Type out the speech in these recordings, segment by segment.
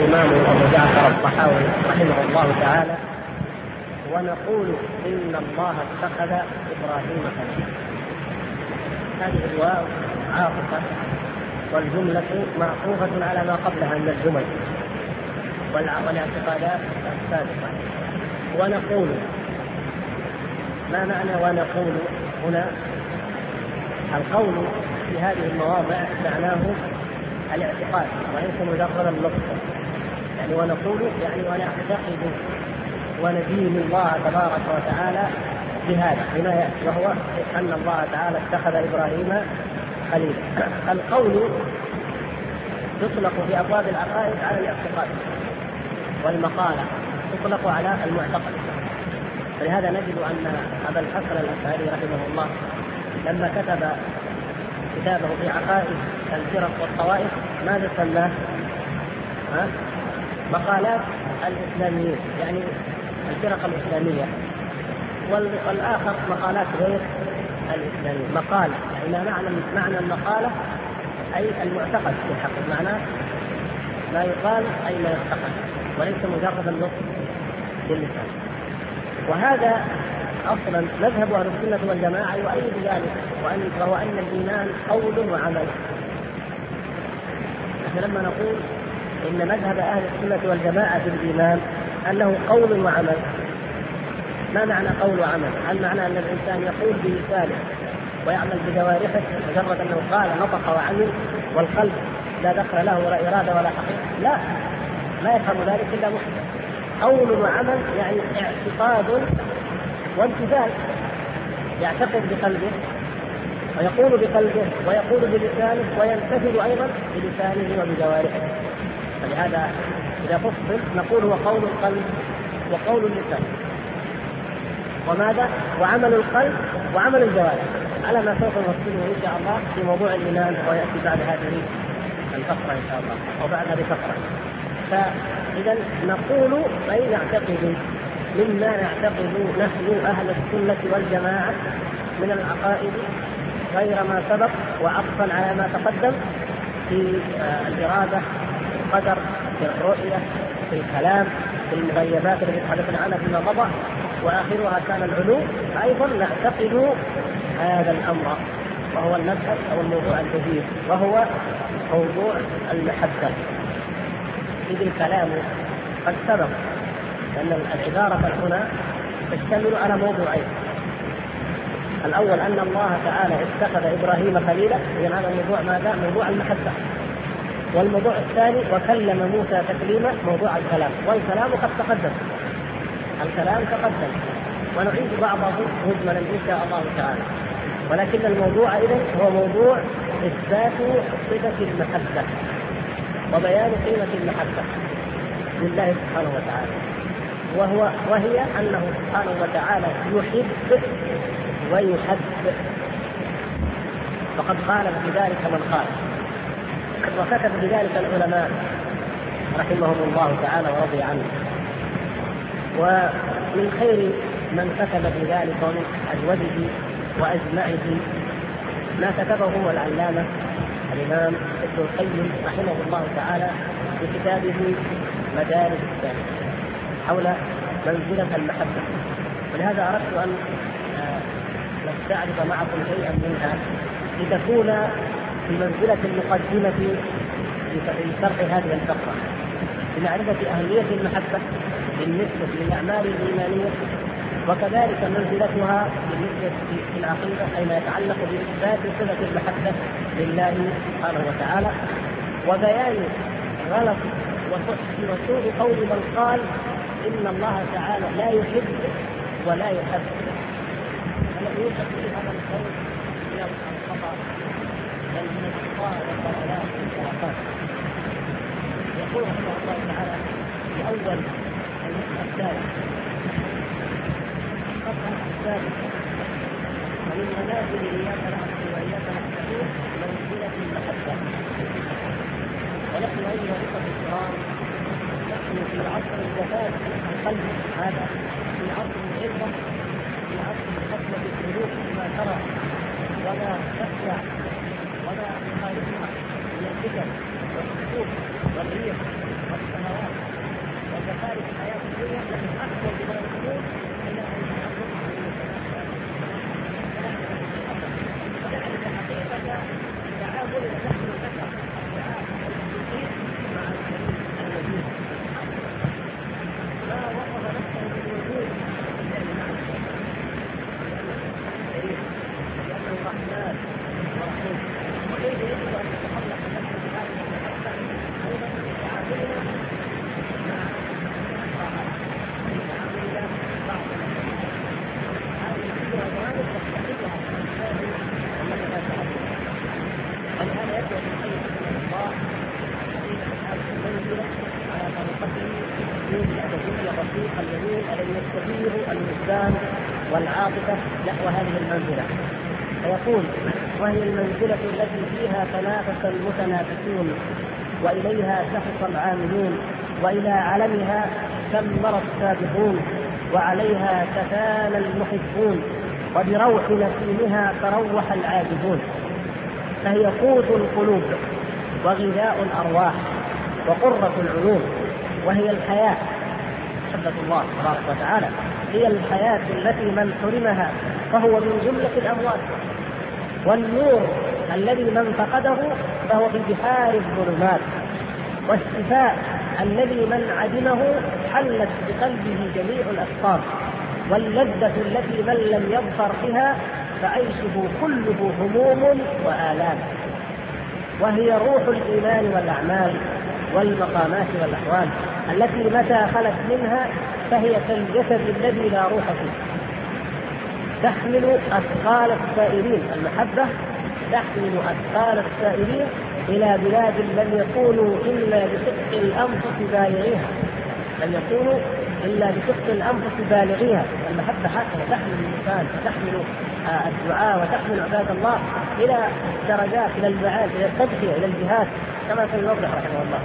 الإمام أبو جعفر الطحاوي رحمه الله تعالى: ونقول إن الله اتخذ إبراهيم خليلا. هذه الواو عاطفة والجملة معطوفة على ما قبلها من الجمل والاعتقادات السابقة. ونقول، ما معنى ونقول هنا؟ القول في هذه المواضع معناه الاعتقاد وليس مجرد اللفظ. يعني ونقول يعني ونعتقد وندين الله تبارك وتعالى بهذا بما يأتي، وهو أن الله تعالى اتخذ إبراهيم خليلا. القول يطلق في أبواب العقائد على الاعتقاد، والمقالة تطلق على المعتقد. فلهذا نجد أن أبا الحسن الأشعري رحمه الله لما كتب كتابه في عقائد الفرق والطوائف ماذا سماه؟ مقالات الإسلاميين، يعني الفرق الإسلامية، والآخر مقالات غير الإسلامية. مقالة يعني معنى المقالة أي المعتقد في الحق، معناه ما يقال أي ما يعتقد وليس مجرد اللفظ باللسان. وهذا أصلا مذهب أهل السنة والجماعة يؤيد ذلك، وهو أن الإيمان قول وعمل. نحن لما نقول إن مذهب أهل السنة والجماعة في الإيمان أنه قول وعمل، ما معنى قول وعمل؟ هل معنى أن الإنسان يقول بلسانه ويعمل بجوارحه مجرد أنه قال نطق وعمل والقلب لا دخل له ولا إرادة ولا حقيقة؟ لا، لا يفهم ذلك إلا مسلم. قول وعمل يعني اعتقاد وامتثال، يعتقد بقلبه ويقول بقلبه ويقول بلسانه ويمتثل أيضا بلسانه وبجوارحه. فلهذا إذا فصل نقول هو قول القلب وقول اللسان، وماذا؟ وعمل القلب وعمل الجوارح، على ما سوف نفصله إن شاء الله في موضوع الإيمان، ويأتي بعد هذه الفقرة إن شاء الله أو بعد هذه الفقرة. فإذا نقول أي نعتقد مما نعتقد نحن أهل السنة والجماعة من العقائد غير ما سبق، وعطفا على ما تقدم في الإرادة، في القدر، في الرؤية، في الكلام، في المغيبات التي تحدثنا عنها فيما مضى، وآخرها كان العلو. أيضا نعتقد هذا الأمر، وهو المبحث أو الموضوع الجديد، وهو موضوع المحبة. إذ الكلام قد سبق أن العبارة هنا تشتمل على موضوعين: الأول أن الله تعالى اتخذ إبراهيم خليلا، إذن هذا الموضوع ماذا؟ موضوع المحبة. والموضوع الثاني وكلم موسى تكليما، موضوع الكلام. والكلام قد تقدم، الكلام تقدم، ونعيد بعضه مجملا إن شاء الله تعالى. ولكن الموضوع إذن هو موضوع إثبات صفة المحبة وبيان قيمة المحبة لله سبحانه وتعالى، وهي أنه سبحانه وتعالى يحب ويحب. فقد قال بذلك من قال، وكتب بذلك العلماء رحمهم الله تعالى ورضي عنه. ومن خير من كتب بذلك ومن أجوده وأجمعه ما كتبه هو العلامة الإمام ابن القيم رحمه الله تعالى في كتابه مدارج السالكين حول منزلة المحبة. ولهذا أردت أن نستعرض معكم شيئا منها لتكون في منزلة المقدمة في شرح هذه الفقرة، لمعرفة أهمية المحبة بالنسبة للأعمال الإيمانية، وكذلك منزلتها بالنسبة في العقيدة فيما يتعلق بإثبات صفة المحبة لله سبحانه وتعالى، وبيان غلط وسوء قول من قال إن الله تعالى لا يحب ولا يحب. الذي يوجد في هذا القول من الخطأ بل من الأخطاء والضلالات والخرافات. يقول رحمه الله تعالى في أول الثالث ومن منازل إياك نعبد وإياك نستعين منزلة المحبة. ونحن أيها الأخوة الكرام نحن في عصر الجفاف القلب، هذا في عصر العبرة، في عصر الحكمة السلوك ما ترى وما تخشى وما يخالفها من الفتن والسقوط والريح والسماوات الرفيق الجميل الذي يستثير الوجدان والعاطفة نحو هذه المنزلة. فيقول: وهي المنزلة التي فيها تنافس المتنافسون، وإليها شخص العاملون، وإلى علمها شمر السابقون، وعليها تفانى المحبون، وبروح نسيمها تروح العابدون. فهي قوت القلوب وغذاء الأرواح وقرة العيون، وهي الحياة. محبة الله تبارك وتعالى هي الحياة التي من حرمها فهو من جملة الأموات، والنور الذي من فقده فهو في بحار الظلمات، والشفاء الذي من عدمه حلت بقلبه جميع الأسقام، واللذة التي من لم يظفر بها فعيشه كله هموم وآلام. وهي روح الإيمان والأعمال والمقامات والأحوال التي متى خلت منها فهي كالجسد الذي لا روح فيه، تحمل أثقال السائرين. المحبة تحمل أثقال السائرين إلى بلاد لم يكونوا إلا بشق الأنفس بالغيها، لم يكونوا إلا بشق الأنفس بالغيها. المحبة هكذا تحمل الإنسان وتحمل الدعاء وتحمل عباد الله إلى درجات، إلى المعاد، إلى التضحية، إلى الجهاد، كما سيوضح رحمه الله،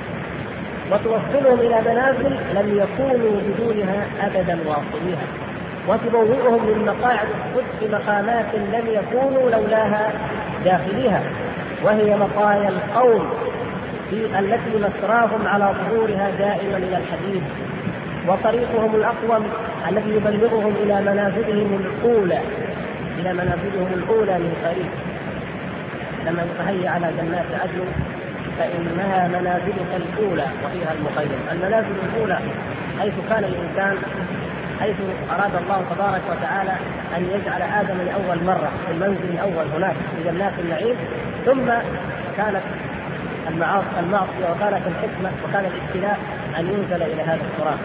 وتوصلهم إلى منازل لم يكونوا بدونها أبدا واصليها، وتبوئهم من مقاعد الصدق مقامات لم يكونوا لولاها داخليها. وهي مطايا القوم التي مسراهم على ظهورها دائما إلى الحديد، وطريقهم الأقوم الذي يبلغهم إلى منازلهم الأولى، إلى منازلهم الأولى من قريب. لما نتهيأ على جنات عدن فإنها منازلك الأولى وفيها المخيم. المنازل الأولى حيث كان الإنسان، حيث أراد الله تبارك وتعالى أن يجعل آدم لأول مرة في المنزل الأول هناك في جنات النعيم، ثم كانت المعصية وكانت الحكمة وكان الابتلاء أن ينزل إلى هذا التراب.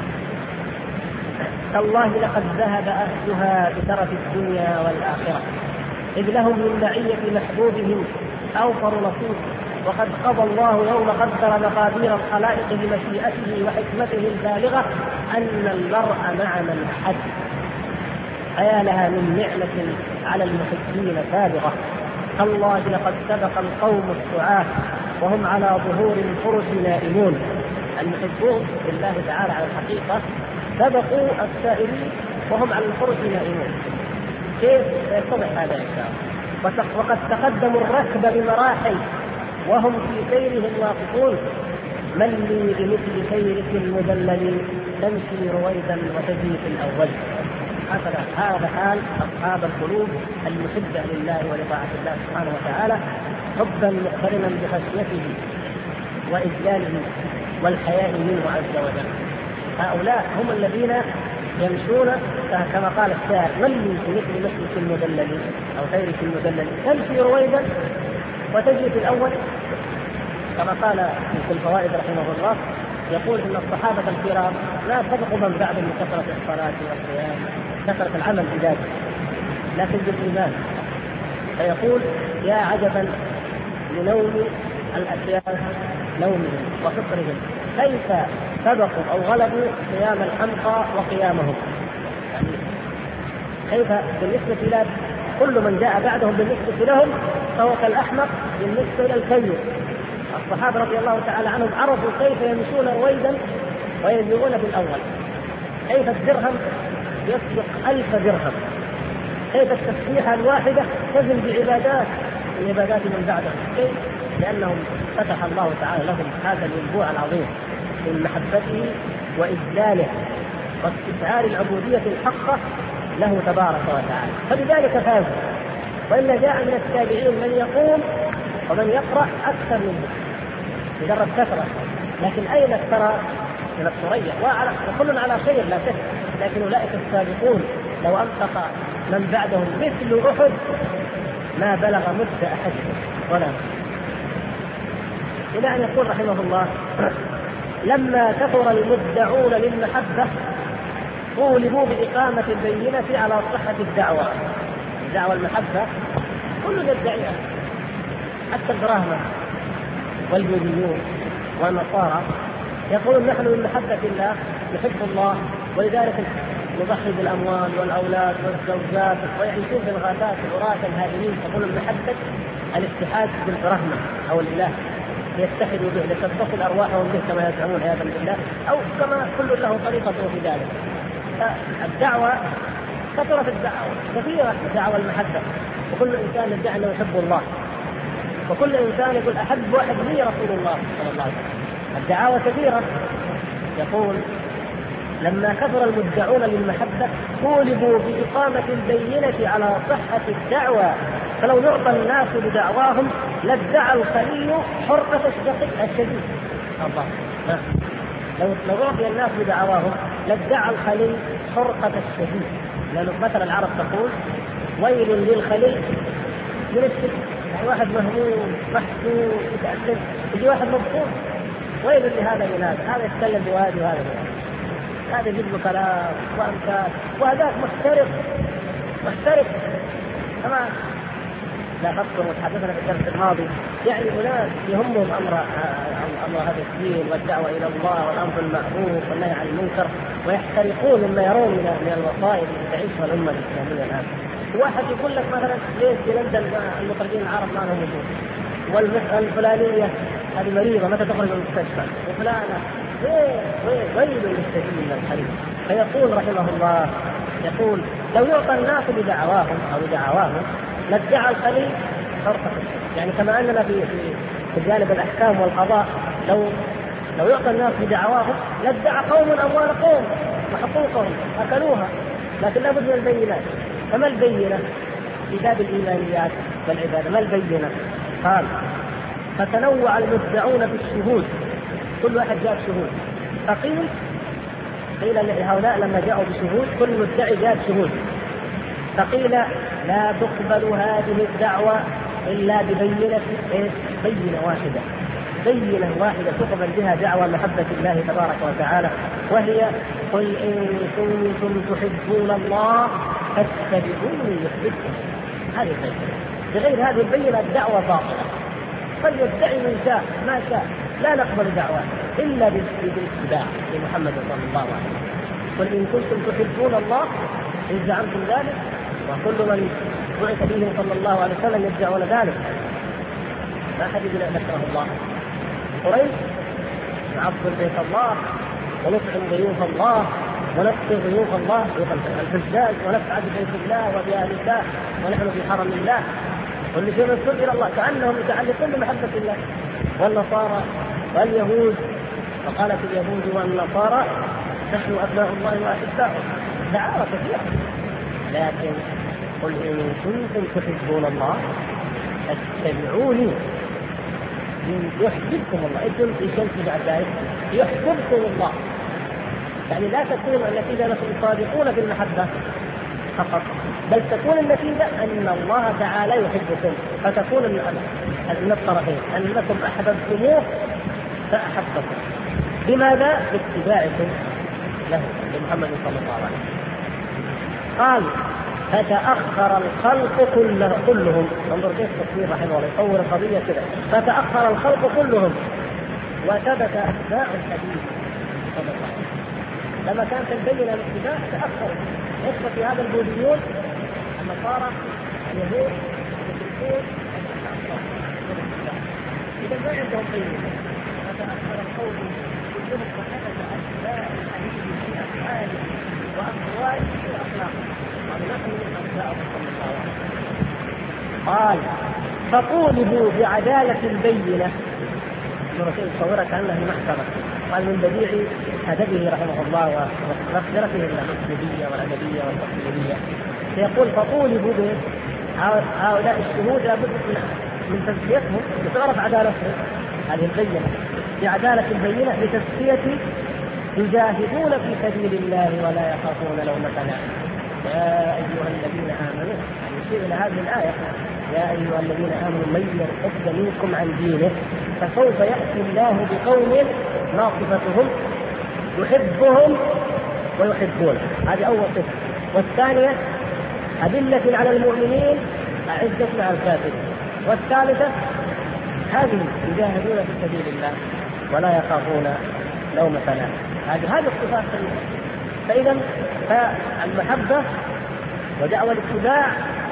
تالله لقد ذهب أهلها بترف الدنيا والآخرة، إذ لهم من معية محبوبهم أوفر نصيب، وقد قضى الله يوم قدر مقادير الخلائق بمشيئته وحكمته البالغة أن المرء مع من أحب. أيا لها من نعمة على المحبين سابغة. تالله لقد سبق القوم السعاة وهم على ظهور الفرش نائمون. المحبون لله تعالى على الحقيقة سبقوا السائرين وهم على الفرش نائمون. كيف يتضح هذا الكلام؟ وقد تقدموا الركب بمراحل وهم في سيرهم واقفون. من لي بمثل سيرك المذلل تمشي رويدا وتجري في الأول. هذا حال أصحاب القلوب المحبة لله ولطاعة الله سبحانه وتعالى، حبا مقترنا بخشيته وإجلاله والحياء منه عز وجل. هؤلاء هم الذين يمشون كما قال الشاعر: من لي بمثل مسلك المذلل أو سيرك المذلل تمشي رويدا وتجري في الأول. كما قال في الفوائد رحمه الله، يقول إن الصحابة الكرام لا سبقوا من بعدهم بكثرة الصلاة والصيام، كثرة العمل بذاته، لكن بالإيمان. فيقول: يا عجبا لنوم الأشياء نومهم وفطرهم، كيف سبقوا أو غلبوا قيام الحمقى وقيامهم. يعني كيف بالنسبة إلى كل من جاء بعدهم بالنسبة لهم فهو كالأحمق بالنسبة إلى الكيس. الصحابة رضي الله تعالى عنهم عرفوا كيف يمشون رويدا ويجرون في الأول، كيف الدرهم يسبق 1000 درهم، كيف التسبيحة الواحدة تزن بعبادات من عبادات من بعدهم. كيف؟ لأنهم فتح الله تعالى لهم هذا الينبوع العظيم من محبته وإجلاله واستشعار العبودية الحقة له تبارك وتعالى، فبذلك فازوا. وإلا جاء من التابعين من يقوم ومن يقرأ أكثر منه مجرد كثرة، لكن أين الثرى من الثريا؟ وكل على خير لا شك، لكن أولئك السابقون لو أنفق من بعدهم مثل أحد ما بلغ مد أحدهم ولا إلى أن يقول رحمه الله: لما كثر المدعون للمحبة طولبوا بإقامة البينة على صحة الدعوة. دعوة المحبة كل يدعيها، حتى البراهمة والبوذيون والنصارى يقولون: نحن من محبة الله يحب الله ولذلك يضحي بالاموال والاولاد والزوجات ويعيشون في الغابات عراة هادمين. تقول المحبة الاتحاد بالرحمة او الاله، يتحدوا به لتتصل ارواحهم به كما يزعمون عياذا بالله، او كما كل له طريقة في ذلك. فالدعوة كثرت الدعوة كثيرة، دعوة المحبة، وكل انسان يدعي انه يحب الله، وكل انسان يقول احب واحد لي رسول الله صلى الله عليه وسلم. الدعاوى كثيرة. يقول لما كثر المدعون للمحبة طولبوا بإقامة البينة على صحة الدعوة، فلو يعطى الناس بدعواهم لادعى الخليل حرقة الشديد. الله، لو أعطي الناس بدعواهم لادعى الخليل حرقة الشديد. لأنه مثلا العرب تقول ويل للخليل من الشديد، يعني واحد مهموم محزون متألم، يجي واحد مبسوط ويل لهذا ينادى، هذا يتكلم بوادي وهذا بوادي، هذا يجيب له كلام وامثال، وهذاك محترف كما لاحظتم وتحدثنا في الدرس الماضي. يعني أناس يهمهم امر هذا الدين والدعوه الى الله والامر بالمعروف والنهي عن المنكر، ويحترقون مما يرون من الوصائف التي تعيشها الامه الاسلاميه الان. واحد يقول لك مثلا ليش في لندن المخرجين العرب ما لهم وجود، والمسألة الفلانية هذه مريضة متى تخرج من المستشفى، وفلانة ويل للسبيل من الحريق. فيقول رحمه الله، يقول لو يعطى الناس بدعواهم أو بدعواهم لادعى الخليل فرقة. يعني كما أننا في جانب الأحكام والقضاء لو يعطى الناس بدعواهم لادعى قوم أموال قوم وحقوقهم أكلوها، لكن لابد من البينات. فما البينة في باب الإيمانيات والعبادة؟ ما البينة؟ قال فتنوع المدعون في الشهود، كل واحد جاء بشهود. قيل لهؤلاء لما جاءوا بشهود كل مدعي جاء بشهود، فقيل لا تقبل هذه الدعوة إلا ببينة بينة واحدة تقبل بها دعوة محبة الله تبارك وتعالى، وهي قل إن كنتم تحبون الله فاتبعوني يحببكم. هذه البينة، بغير هذه البينة الدعوة باطلة. فليدعي من شاء ما شاء، لا نقبل دعوة إلا بالاتباع لمحمد صلى الله عليه وسلم. قل إن كنتم تحبون الله إن زعمتم ذلك، وكل من بعث به صلى الله عليه وسلم يدعون ذلك، ما حد يقول ذكره الله. قريش نعظم بيت الله ونطعم ضيوف الله ونكثر ضيوف الله الحجاج ونسعد بيت الله وبأهل الله ونحن في حرم الله والنشور السر إلى الله، كأنهم متعلقون بمحبة الله. والنصارى واليهود، فقالت اليهود والنصارى نحن أبناء الله وأحباؤه. دعاوى كثيرة، لكن قل إن كنتم تحبون الله فاتبعوني يحببكم الله. إذن يشمس بعد ذلك يحببكم الله، يعني لا تكون النتيجة نحن صادقون في المحبة فقط، بل تكون النتيجة أن الله تعالى يحبكم، فتكون من الطرفين أنكم أحببتموه فأحبكم. بماذا؟ باتباعكم له لمحمد صلى الله عليه وسلم. قال فتأخر الخلق كلهم. انظر كيف التصوير رحمه الله يصور القضية كذا. فتأخر الخلق كلهم وثبت أتباع الحديث صلى الله عليه وسلم. لما كانت البينة الاتباع تأخروا، يدخل في هذا البوذيون النصارى اليهود المشركون إذا ما عندهم بينة. فتأخر القوم كلهم وثبت أتباع الحديث في أفعاله وأقواله وأخلاقه، ونحن أتباعه صلى الله عليه وسلم. قال فطولبوا بعدالة البينة. تصورها كأنها المحكمة. قال من بديع أدبه رحمه الله ومقدرته الأسلوبية والأدبية والتصويرية، فيقول فطولبوا به هؤلاء الشهود لابد من تزكيتهم وتعرف عدالتهم. هذه البينة بعدالة البينة لتزكية يجاهدون في سبيل الله ولا يخافون لومة لائم. يا أيها الذين آمنوا، يشير إلى هذه الآية يا أيها الذين آمنوا من يرتد منكم عن دينه فسوف يأتي الله بقوم ما صفتهم يحبهم ويحبونه. هذه أول صفة. والثانية أذلة على المؤمنين أعزة على الكافرين. والثالثة هذه يجاهدون في سبيل الله ولا يخافون لومة لائم. هذه الصفات. فإذا فالمحبة ودعوى الاتباع،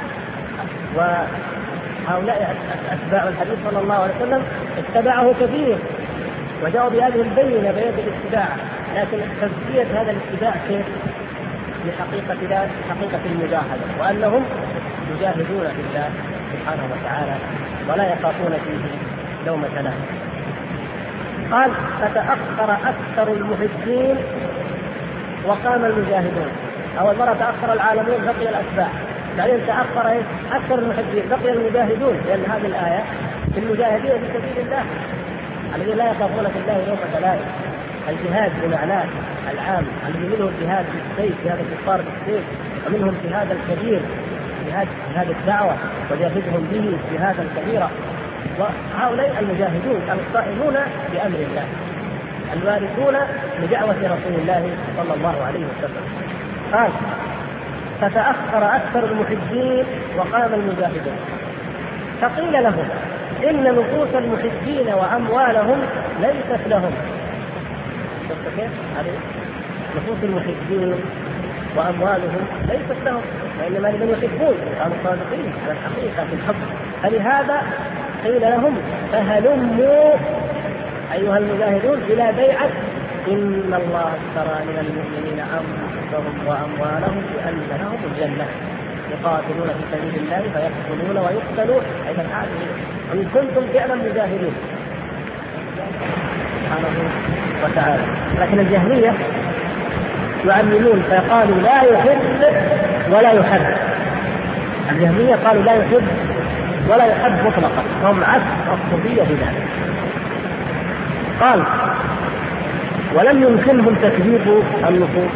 وهؤلاء أتباع الحديث صلى الله عليه وسلم اتبعه كثير وجاءوا بهذه البينة بيد الاتباع، لكن تزكية هذا الاتباع كيف؟ بحقيقة المجاهدة، وأنهم يجاهدون في الله سبحانه وتعالى ولا يخافون فيه لومة لائم. قال فتأخر أكثر المحبين وقام المجاهدون. أول مرة تأخر العالمون بقي الأتباع، بعدين تأخر أكثر المحبين بقي المجاهدون، لأن هذه الآية في المجاهدين في سبيل الله الذين لا يخافون في الله لومة لائم. الجهاد بمعناه العام الذي منه الجهاد بالسيف، جهاد الكفار بالسيف، ومنهم جهاد الكبير جهاد الدعوة وجاهدهم به جهادا كبيرا. وهؤلاء المجاهدون القائمون بأمر الله الوارثون لدعوة رسول الله صلى الله عليه وسلم. قال فتأخر أكثر المحبين وقام المجاهدون. فقيل لهم إن نفوس المحبين وأموالهم ليست لهم. نفوس المحبين وأموالهم ليست لهم، وإنما لمن يحبون، كانوا صادقين على الحقيقة في الحب. فلهذا قيل لهم فهلموا أيها المجاهدون إلى بيعة إن الله اشترى من المؤمنين أنفسهم وأموالهم بأن لهم الجنة يقاتلون في سبيل الله فيقتلون ويقتلون. أيضا إن كنتم فعلا مجاهدين سبحانه وتعالى. لكن الجهمية يعممون فيقالوا لا يحب ولا يحب. الجهمية قالوا لا يحب ولا يحب مطلقا، هم عكس الصوفية بذلك. قال ولم يمكنهم تكذيب النصوص.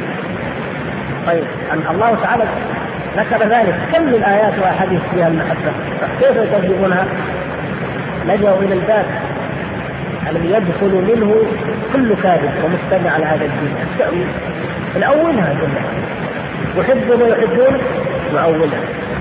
طيب الله تعالى ذكر ذلك كم من آيات وأحاديث فيها المحبة، كيف يكذبونها؟ لجأوا إلى الباب الذي يدخل منه كل كاذب ومستمع على هذا الدين، التأويل. نأولها كلها، يحبون ويحبون نأولها.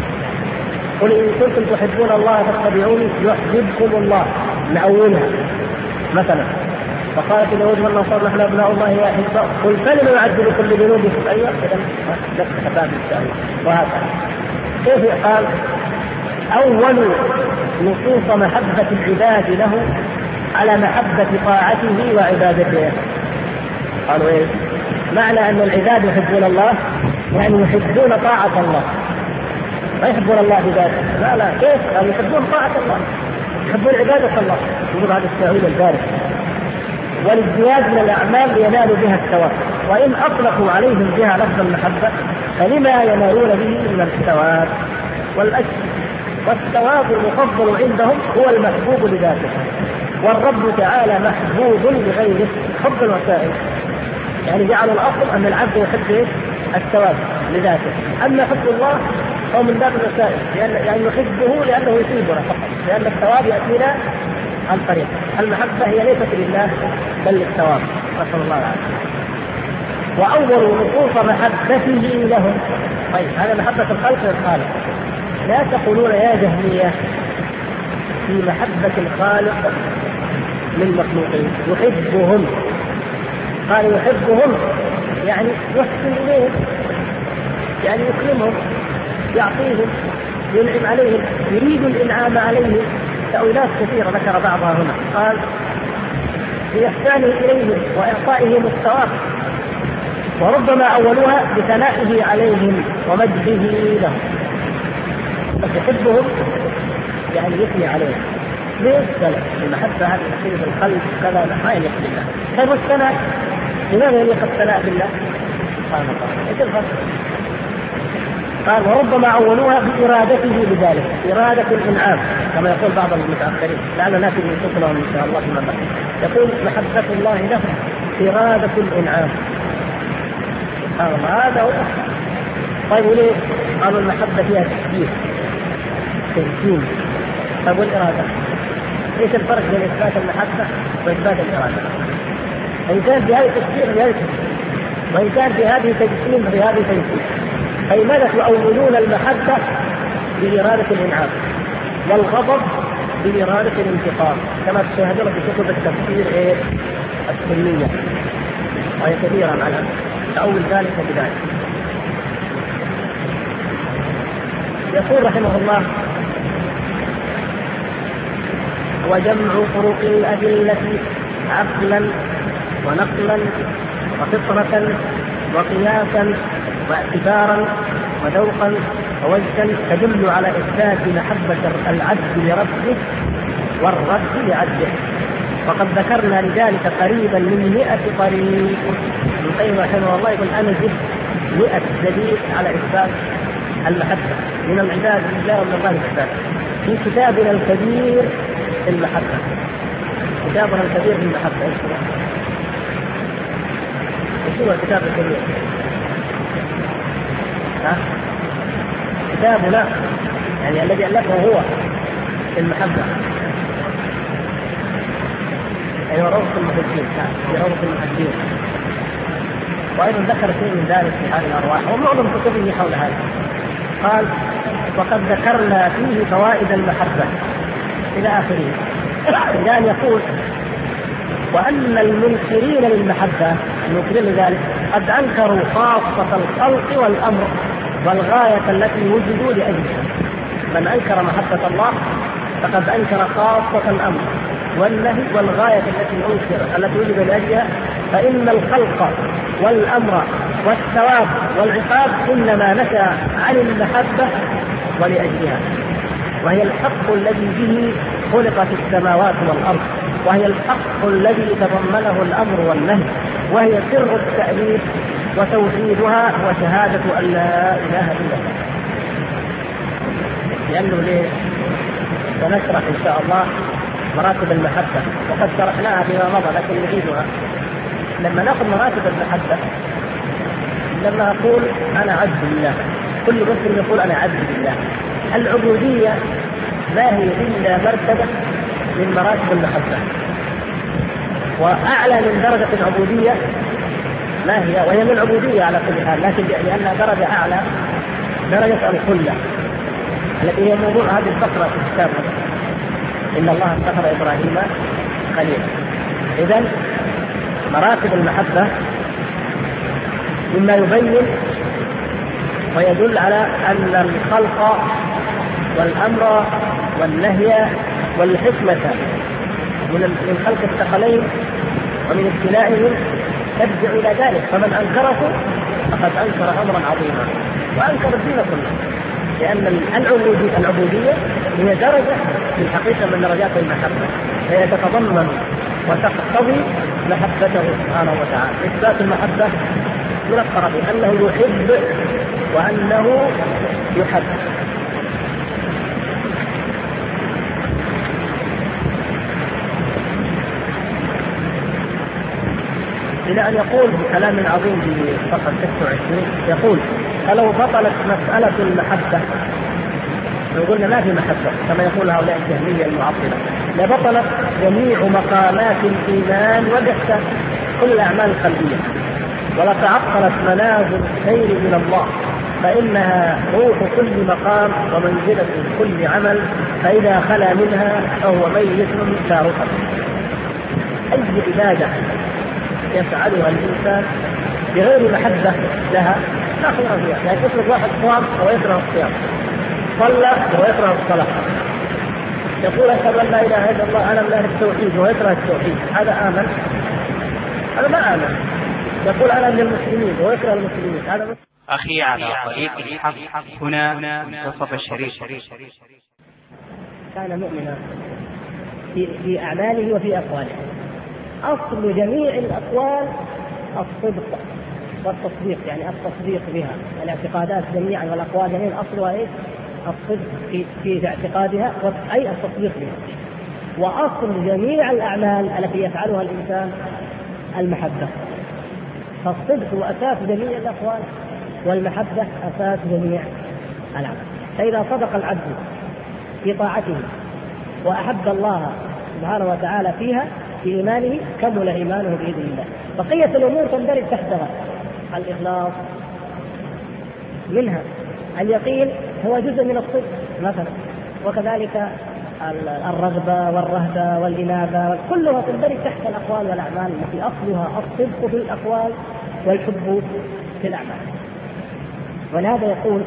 قل إن كنتم تحبون الله فاتبعوني يحببكم الله، نأولها. مثلا فقالت اليهود والنصارى نحن أبناء الله وأحباؤه، قل فلم يعذبكم بذنوبكم؟ أيوة إذا نفتح باب التأويل. وهكذا كيف قال أول نصوص محبة العباد له على محبة طاعته وعبادته. قالوا إيه؟ معنى أن العباد يحبون الله يعني يحبون طاعة الله، ما يحبون الله بذاته. لا كيف؟ يعني يحبون طاعة الله، يحبون عبادة الله. يقول هذا التأويل البارد. والازدياد من الأعمال ينال بها الثواب، وإن أطلقوا عليهم بها لفظ المحبة فلما ينالون به من الثواب والأجر. والثواب المفضل عندهم هو المحبوب لذاته، والرب تعالى محبوب لغيره حب الوسائل. يعني جعل الأصل أن العبد يحب الثواب لذاته، أما حب الله هو من باب الوسائل، يعني يحبه لأنه يثيبنا فقط، لأن الثواب يأتينا عن طريق المحبة. هي ليست لله بل للثواب، نسأل الله العافية. وأول نصوص محبته لهم. طيب هذا محبة الخلق للخالق. لا تقولون يا جهمية في محبة الخالق للمخلوقين يحبهم. قال يحبهم يعني يحسن إليهم، يعني يكرمهم، يعطيهم، ينعم عليهم، يريد الإنعام عليهم. تأويلات كثيرة ذكر بعضها هنا. قال بإحسانه إليهم وإعطائهم الثواب، وربما أولوها بثنائه عليهم ومجده لهم. يحبهم يعني يثني عليهم. ليش؟ المحبة هذه تحيط القلب كذا ما يليق بالله. طيب الثناء لماذا يليق الثناء بالله؟ سبحان الله. ايش الفرق؟ قال وربما أولوها بإرادته بذلك، إرادة الإنعام كما يقول بعض المتأخرين، لعل ناتي نصوصهم إن شاء الله فيما بعد. يقول محبة الله له إرادة الإنعام. سبحان الله. هذا هو. طيب وليه؟ قالوا المحبة فيها تسكين. طيب والإرادة؟ ايش الفرق بين إثبات المحبة وإثبات الإرادة؟ إن كان في هذه تسكين فهذه تسكين، وإن كان في هذه تجسيم فهذه تجسيم. فلماذا تؤولون المحبة بإرادة الإنعام والغضب بإرادة الانتقام كما تشاهدون في كتب التفسير السنية، وهي كثيرة مع الأسف تأول ذلك بذلك. يقول رحمه الله: وجمع طرق الأدلة عقلا ونقلا وفطرة وقياسا واعتبارا وذوقا ووجدا تدل على إثبات محبة العبد لربه والرب لعبده. وقد ذكرنا لذلك قريبا من 100 طريق. ابن القيم رحمه الله يقول: أنا جبت 100 دليل على إثبات المحبة من العباد لله ومن الله العباد في كتابنا الكبير في المحبة. كتابنا الكبير في المحبة ايش هو الكتاب الكبير؟ كتابنا يعني الذي ألفه هو في المحبة، أيوة روضة المحبين، في روضة المحبين. وأيضا ذكر شيء من ذلك في هذه الأرواح ومعظم كتبه حول هذا. قال: وقد ذكرنا فيه فوائد المحبة إلى آخره، إلى أن يقول: وأن المنكرين للمحبة، المنكرين لذلك، قد أنكروا خاصة الخلق والأمر والغاية التي وجدوا لأجلها. من أنكر محبة الله فقد أنكر خاصة الأمر والنهي والغاية التي وجد لأجلها، فإن الخلق والأمر والثواب والعقاب إنما نشأ عن المحبة ولأجلها، وهي الحق الذي به خلقت السماوات والأرض، وهي الحق الذي تضمنه الأمر والنهي، وهي سر التأليف وتوحيدها وشهادة أن لا إله إلا الله. لأنه ليه؟ سنشرح إن شاء الله مراتب المحبة، وقد شرحناها فيما مضى لكن نعيدها. لما نأخذ مراتب المحبة، لما أقول أنا عبد لله، كل مسلم يقول أنا عبد لله. العبودية ما هي إلا مرتبة من مراتب المحبة، وأعلى من درجة العبودية ما هي، وهي من العبودية على كل حال، لكن لأنها درجة أعلى، درجة الخلة التي هي موضوع هذه الفقرة في الكتاب: إن الله اتخذ إبراهيم خليلا. إذن مراتب المحبة مما يبين ويدل على أن الخلق والأمر والنهي والحكمة من خلق الثقلين ومن ابتلاءهم ترجع إلى ذلك، فمن أنكره فقد أنكر أمرا عظيما وأنكر الدين كله، لأن العبودية هي درجة في الحقيقة من درجات المحبة، هي تتضمن وتقتضي محبته سبحانه وتعالى. إثبات المحبة من الطرفين، أنه يحب وأنه يحب. إلى أن يقول بكلام عظيم في صفحة 26 يقول: فلو بطلت مسألة المحبة، لو قلنا ما في محبة كما يقول هؤلاء الجهمية المعطلة، لبطلت جميع مقامات الإيمان والإحسان، كل الأعمال القلبية، ولتعطلت منازل الخير من الله، فإنها روح كل مقام ومنزلة كل عمل، فإذا خلا منها فهو ميت تاركا. أي عبادة يفعلها الإنسان بغير محبة لها لا خير فيها. يعني يطلق واحد صام ويكره الصيام، صلى ويكره الصلاة، يقول أشهد أن لا إله إلا الله أنا من أهل التوحيد ويكره التوحيد، هذا آمن؟ هذا ما آمن. يقول أنا من المسلمين ويكره المسلمين، هذا مسلم. أخي على طريق الحق هنا منتصف الشريف. كان مؤمنا في أعماله وفي أقواله. أصل جميع الأقوال الصدق والتصديق، يعني التصديق بها، الاعتقادات جميعا والأقوال جميعا أصلها إيه؟ الصدق في اعتقادها، أي التصديق بها. وأصل جميع الأعمال التي يفعلها الإنسان المحبة، فالصدق هو أساس جميع الأقوال، والمحبة أساس جميع الأعمال. فإذا صدق العبد في طاعته وأحب الله سبحانه وتعالى فيها في إيمانه كمل إيمانه بإذن الله. بقية الأمور تندرج تحتها: الإخلاص منها، اليقين هو جزء من الصدق مثلا، وكذلك الرغبة والرهبة والإنابة كلها تندرج تحت الأقوال والأعمال التي أصلها الصدق في الأقوال والحب في الأعمال. ولهذا يقول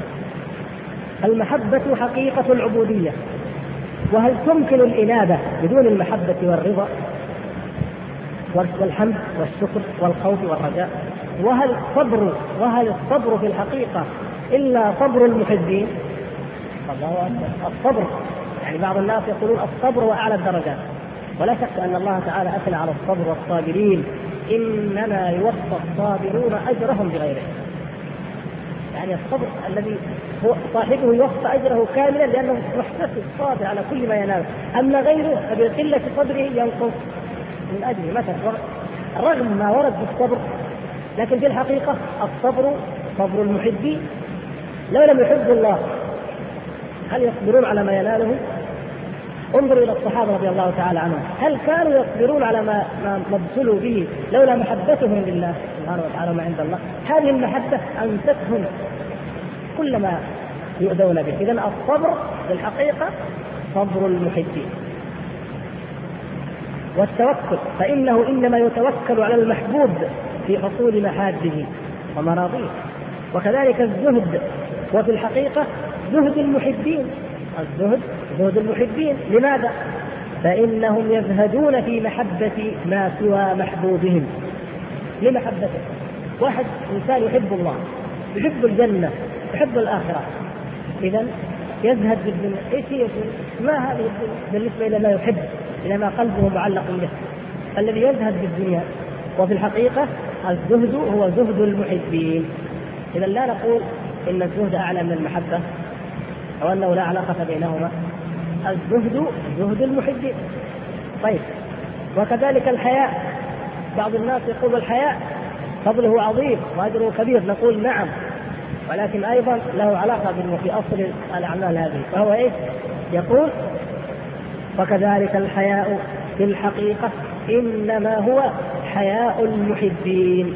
المحبة حقيقة العبودية، وهل تمكن الإنابة بدون المحبة والرضا والحمد والشكر والخوف والرجاء؟ وهل الصبر في الحقيقة إلا صبر المحبين؟ الله أكبر. الصبر يعني بعض الناس يقولون الصبر وأعلى الدرجات، ولا شك أن الله تعالى أثنى على الصبر والصابرين، إنما يوفى الصابرون أجرهم بغير حساب. يعني الصبر الذي هو صاحبه يوفى أجره كاملا لأنه محتسب صابر على كل ما ينال، أما غيره فبقلة صبره ينقص من أجله. مثلا رغم ما ورد بالصبر، لكن في الحقيقة الصبر صبر المحبين. لو لم يحبوا الله هل يصبرون على ما يناله؟ انظروا إلى الصحابة رضي الله تعالى عنهم، هل كانوا يصبرون على ما ابتلوا به لولا محبتهم لله سبحانه وتعالى ما عند الله؟ هذه المحبة أنستهم كل ما يؤذون به. إذن الصبر في الحقيقة صبر المحبين. والتوكل فإنه إنما يتوكل على المحبوب في حصول محابه ومراضيه. وكذلك الزهد، وفي الحقيقة زهد المحبين. الزهد زهد المحبين. لماذا؟ فإنهم يزهدون في محبة ما سوى محبوبهم لمحبته. واحد إنسان يحب الله، يحب الجنة، يحب الآخرة، إذن يزهد بالدنيا. إيش هي ما هذه الدنيا بالنسبة إلى ما يحب، إلى ما قلبه معلق به؟ الذي يزهد بالدنيا. وفي الحقيقة الزهد هو زهد المحبين. إذن لا نقول إن الزهد أعلى من المحبة أو أنه لا علاقة بينهما. الزهد زهد المحبين. طيب، وكذلك الحياء. بعض الناس يقول الحياء فضله عظيم وأجره كبير، نقول نعم، ولكن أيضا له علاقة في أصل الأعمال هذه، فهو إيش؟ يقول وكذلك الحياء في الحقيقة إنما هو حياء المحبين.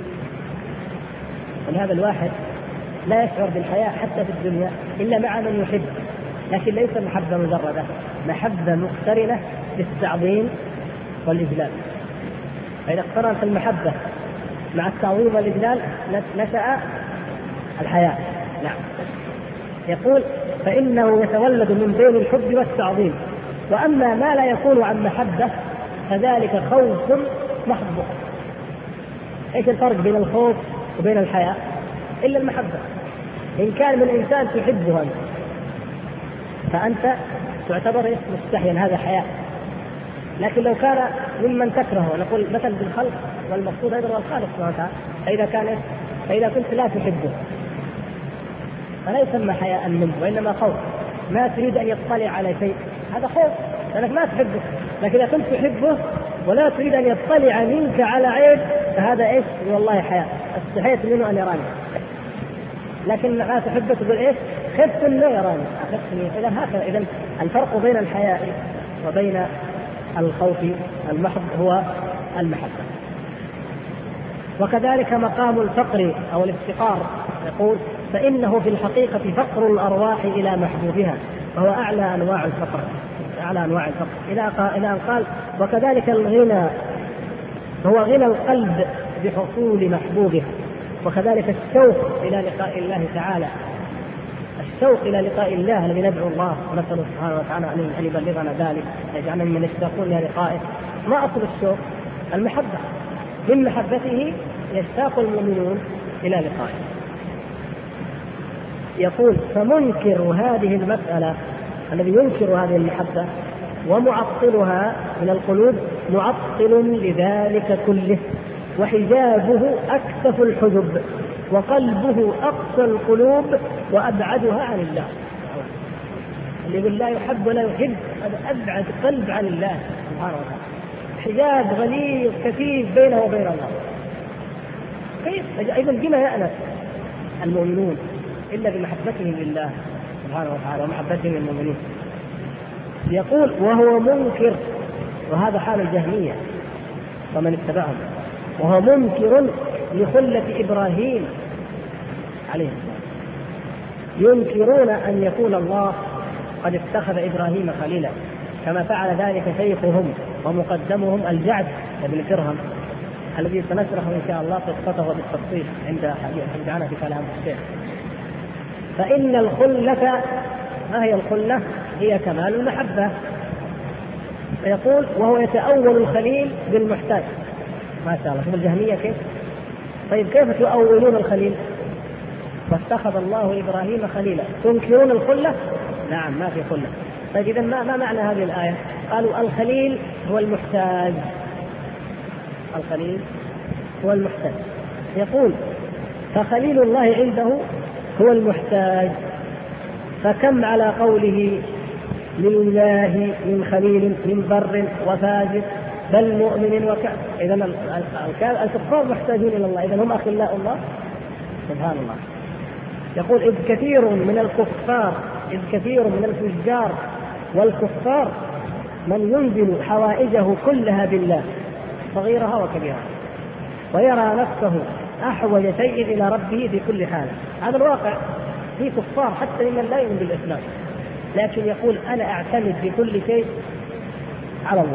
ولهذا الواحد لا يشعر بالحياء حتى في الدنيا إلا مع من يحب، لكن ليس محبة مجردة، محبة مقترنة بالتعظيم والإجلال. فإذا اقترنت المحبة مع التعظيم والإجلال نشأ الحياء. نعم. يقول فإنه يتولد من بين الحب والتعظيم. وأما ما لا يكون عن محبة فذلك خوف محض. ايش الفرق بين الخوف وبين الحياء؟ إلا المحبة. إن كان من إنسان تحبه أنت فأنت تعتبر مستحيا، هذا حياء. لكن لو كان ممن تكرهه، نقول مثل بالخلق والمقصود أيضا الخالق سبحانه وتعالى، فإذا كنت لا تحبه فلا يسمى حياء منه، وإنما خوف. ما تريد أن يطلع على شيء، هذا خوف لأنك ما تحبه. لكن إذا كنت تحبه ولا تريد أن يطلع منك على عيب فهذا إيش؟ والله حياء، استحيت منه أن يراني. لكن لا تحبه تقول إيش؟ خفت أن لا يراني، خفت منه. إذا هكذا. إذن الفرق بين الحياء وبين الخوف المحض هو المحبة. وكذلك مقام الفقر أو الافتقار، يقول فإنه في الحقيقة فقر الأرواح إلى محبوبها، وهو أعلى أنواع الفقر، أعلى أنواع الفقر. إلى أن قال وكذلك الغنى هو غنى القلب بحصول محبوبه. وكذلك الشوق إلى لقاء الله تعالى، الشوق إلى لقاء الله الذي ندعو الله ونسأل سبحانه وتعالى أن يبلغنا ذلك، يجعلنا من يشتاقون إلى لقائه. ما أصل الشوق؟ المحبة. من محبته يشتاق المؤمنون إلى لقائه. يقول فمنكر هذه المسألة، الذي ينكر هذه المحبة ومعطلها من القلوب معطل لذلك كله، وحجابه أكثف الحجب، وقلبه أقسى القلوب وأبعدها عن الله. اللي يقول لا يحب ولا يحب هذا أبعد قلب عن الله سبحانه وتعالى، حجاب غليظ كثيف بينه وبين الله. كيف إذن بما يأنس المؤمنون إلا بمحبتهم لله سبحانه وتعالى ومحبتهم للمؤمنين. يقول وهو منكر، وهذا حال الجهمية ومن اتبعهم، وهو منكر لخلة إبراهيم عليه السلام. ينكرون أن يكون الله قد اتخذ إبراهيم خليلا، كما فعل ذلك شيخهم ومقدمهم الجعد بن درهم الذي سنشرح إن شاء الله قصته بالتفصيل عند حديثنا في كلام الشيخ. فإن الخلة، ما هي الخلة؟ هي كمال المحبة. فيقول وهو يتأول الخليل بالمحتاج. ما شاء الله، شوف الجهمية كيف. طيب كيف تؤولون الخليل؟ واتخذ الله إبراهيم خليلا، تنكرون الخلة؟ نعم، ما في خلة. طيب إذن ما معنى هذه الآية؟ قالوا الخليل هو المحتاج. الخليل هو المحتاج. يقول فخليل الله عنده هو المحتاج. فكم على قوله لله من خليل من بر وفاجر بل مؤمن وكافر. إذن الكفار محتاجون إلى الله، إذن هم أخلاء الله. سبحان الله. يقول إذ كثير من الفجار والكفار من ينزل حوائجه كلها بالله صغيرها وكبيرها ويرى نفسه أحوج شيء إلى ربه في كل حال. هذا الواقع. في كفار حتى من لا يؤمن بالإسلام، لكن يقول أنا أعتمد في كل شيء على الله،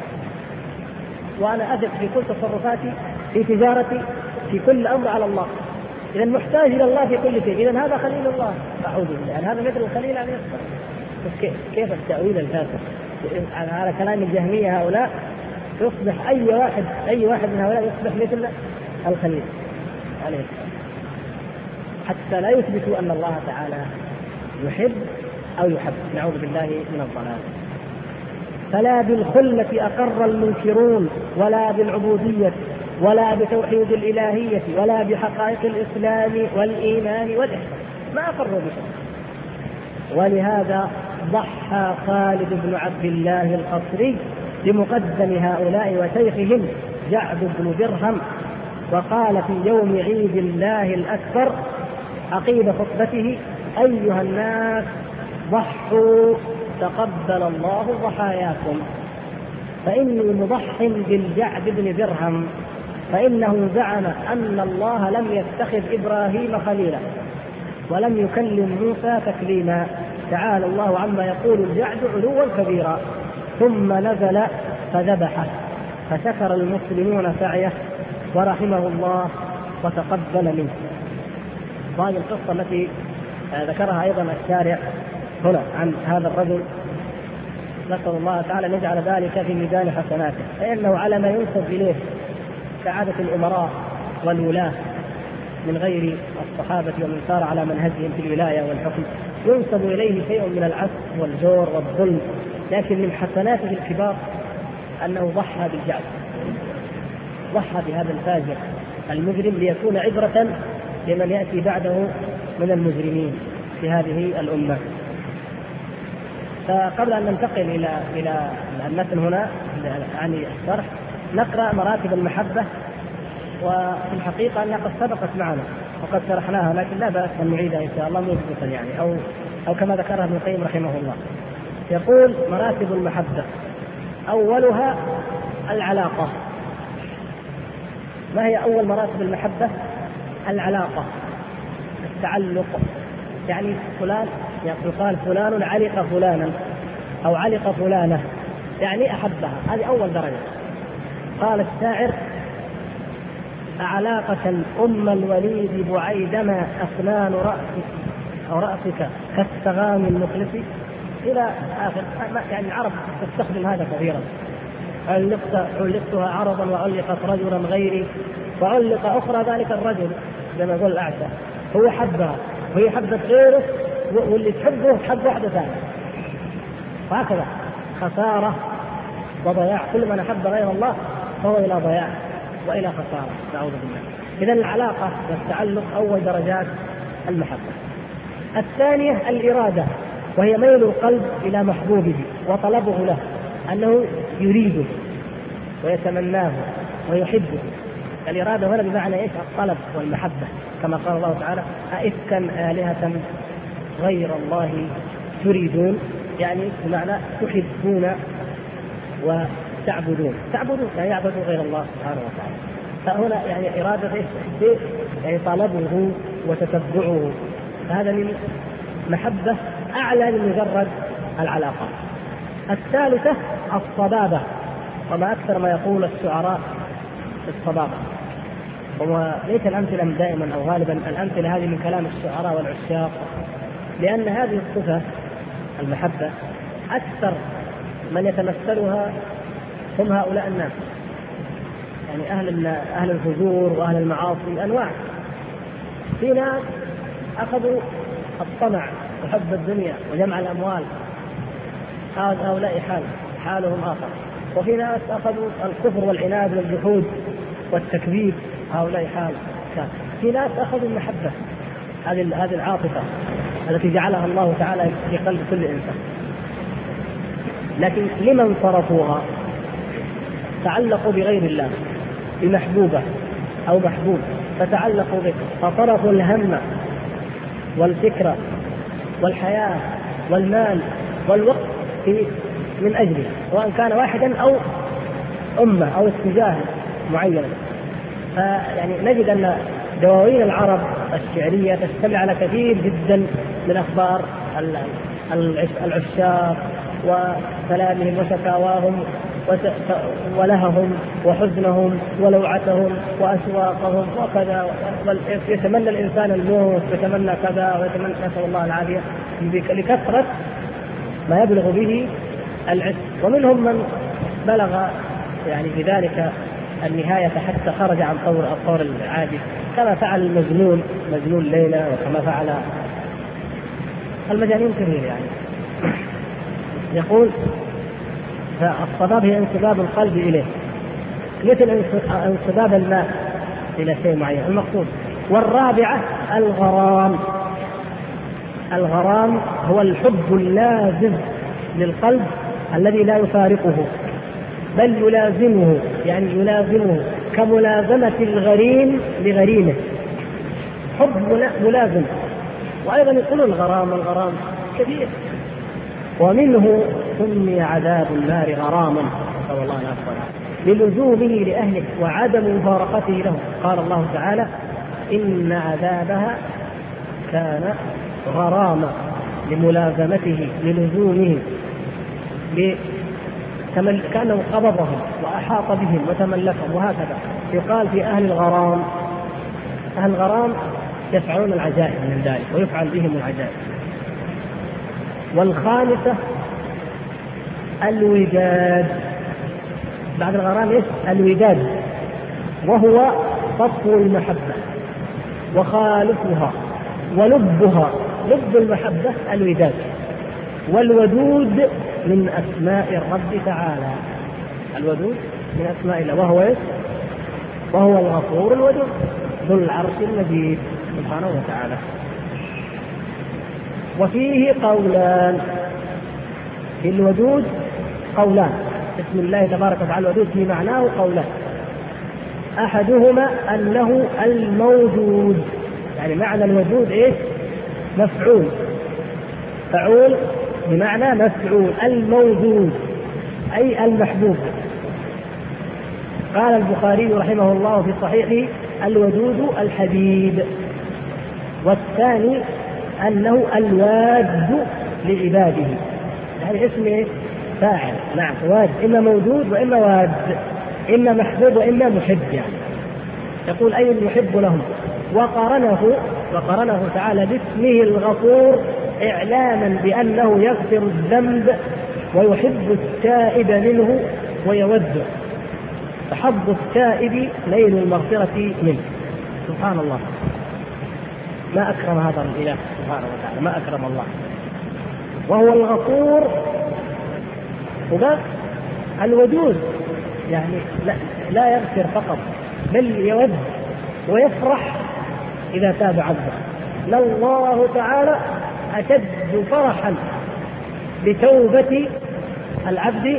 وأنا أثق في كل تصرفاتي في تجارتي في كل أمر على الله. إذا محتاج إلى الله في كل شيء. إذا هذا خليل الله. أعوذ بالله. يعني هذا مثل الخليل عليه السلام. كيف التأويل الفاسد على كلام الجهمية هؤلاء؟ يصبح أي واحد من هؤلاء يصبح مثل الخليل عليه السلام، حتى لا يثبتوا أن الله تعالى يحب أو يحب. نعوذ بالله من الضلال. فلا بالخلة أقر المنكرون ولا بالعبودية ولا بتوحيد الإلهية ولا بحقائق الإسلام والإيمان والإحسان، ما أقروا بشيء. ولهذا ضحى خالد بن عبد الله القصري بمقدم هؤلاء وشيخهم جعد بن درهم، وقال في يوم عيد الله الأكبر عقيب خطبته أيها الناس ضحوا تقبل الله ضحاياكم، فإني مضح بالجعد بن درهم، فإنه زعم أن الله لم يتخذ إبراهيم خليلا ولم يكلم موسى تكليما، تعالى الله عما يقول الجعد علوا كبيرا. ثم نزل فذبحه، فشكر المسلمون سعيه ورحمه الله وتقبل منه. هذه القصة التي ذكرها أيضا الشارع هنا عن هذا الرجل، نسأل الله تعالى أن يجعل ذلك في ميزان حسناته، فإنه على ما ينسب إليه كعادة الأمراء والولاة من غير الصحابة ومن سار على منهجهم في الولاية والحكم ينسب إليه شيء من العسف والجور والظلم، لكن من حسناته الكبار أنه ضحى بالجعد، ضحى بهذا الفاجر المجرم ليكون عبرة لمن يأتي بعده من المجرمين في هذه الأمة. فقبل أن ننتقل إلى المتن هنا عن الشرح نقرأ مراتب المحبة، وفي الحقيقة أنها قد سبقت معنا وقد شرحناها، لكن لا بأس أن نعيدها إن شاء الله موجودة يعني أو كما ذكرها ابن القيم رحمه الله. يقول مراتب المحبة أولها العلاقة. ما هي أول مراتب المحبة؟ العلاقة، التعلق. يعني فلان يقال فلان علق فلانا أو علق فلانة، يعني أحبها، هذه أول درجة. قال الشاعر أعلاقة أم الوليد بعيدما أسنان رأسك كالسغام المخلص، إلى آخر. يعني العرب تستخدم هذا كثيرا. علقتها عرضا وعلقت رجلا غيري وعلق أخرى ذلك الرجل، زي ما يقول الأعشى، هو حبها وهي حبت غيره، واللي تحبه حب واحدة ثانية، وهكذا خسارة وضياع. كل من أحب غير الله فهو إلى ضياع وإلى خسارة، نعوذ بالله. إذن العلاقة والتعلق أول درجات المحبة. الثانية الإرادة، وهي ميل القلب إلى محبوبه وطلبه له، أنه يريده ويتمناه ويحبه. الإرادة هنا بمعنى إيش؟ الطلب والمحبة، كما قال الله تعالى أئفكا آلهة غير الله تريدون، يعني بمعنى تحبون وتعبدون لا يعبدوا غير الله سبحانه وتعالى. فهنا يعني إرادة إيش؟ يعني طلبه وتتبعه. هذا من محبة أعلى من مجرد العلاقات. الثالثة الصبابة، وما أكثر ما يقول الشعراء في الصبابة، وليس الأمثلة دائما أو غالبا الأمثلة هذه من كلام الشعراء والعشاق، لأن هذه الصفة المحبة أكثر من يتمثلها هم هؤلاء الناس، يعني أهل الفجور وأهل المعاصي أنواع. في ناس أخذوا الطمع وحب الدنيا وجمع الأموال، هؤلاء حالهم آخر. وفي ناس أخذوا الكفر والعناد والجحود والتكذيب، هؤلاء حال. في ناس أخذوا المحبة، هذه العاطفة التي جعلها الله تعالى في قلب كل إنسان، لكن لمن صرفوها تعلقوا بغير الله، بمحبوبة أو محبوب فتعلقوا به، فصرفوا الهم والفكرة والحياة والمال والوقت من أجله، سواء كان واحدا أو أمة أو اتجاه معين. فيعني نجد أن دواوين العرب الشعرية تشتمل على كثير جدا من أخبار العشاق وسلامهم وشكاواهم ولههم وحزنهم ولوعتهم وأسواقهم وكذا. يتمنى الإنسان الموت، يتمنى كذا ويتمنى، نسأل الله العافية، لكثرة ما يبلغ به العشق. ومنهم من بلغ يعني بذلك النهاية حتى خرج عن الطور العادي، كما فعل مجنون ليلى، وكما فعل المجانين كثير. يعني يقول فالصباب هي انسباب القلب إليه، مثل انسباب الماء إلى شيء معين المقصود. والرابعة الغرام هو الحب اللازم للقلب الذي لا يفارقه بل يلازمه، يعني يلازمه كملازمة الغريم لغريمه، حب ملازم. وأيضا يقولون الغرام كثير، ومنه سمي عذاب النار غراما، نسأل الله العافية، للزومه لأهله وعدم مفارقته له. قال الله تعالى: إن عذابها كان غراما، لملازمته للزومه، كأنه قبضهم وأحاط بهم وتملكهم. وهكذا يقال في أهل الغرام يفعلون العجائب من ذلك ويفعل بهم العجائب. والخامسة الوداد، بعد الغرام الوداد، وهو سطو المحبة وخالصها ولبها. لب المحبة الوداد، والودود من أسماء الرب تعالى. الودود من أسماء الله، وهو الغفور الودود ذو العرش المجيد سبحانه وتعالى. وفيه قولان في الودود، قولان اسم الله تبارك وتعالى الودود في معناه قولان. أحدهما أنه الموجود، يعني معنى الودود مفعول، فعول بمعنى مفعول، الموجود أي المحبوب. قال البخاري رحمه الله في صحيحه: الودود الحبيب. والثاني أنه الواد لعباده، يعني اسم فاعل. نعم، واد، إما موجود وإما واد، إما محبوب وإما محب. يعني يقول أي المحب لهم. وقرنه تعالى باسمه الغفور إعلاما بأنه يغفر الذنب ويحب التائب منه ويوده، فحظ التائب نيل المغفرة منه. سبحان الله، ما أكرم هذا الإله سبحانه وتعالى، ما أكرم الله. وهو الغفور وبس الودود، يعني لا يغفر فقط بل يود ويفرح إذا تاب عبده. الله تعالى أشد فرحا بتوبة العبد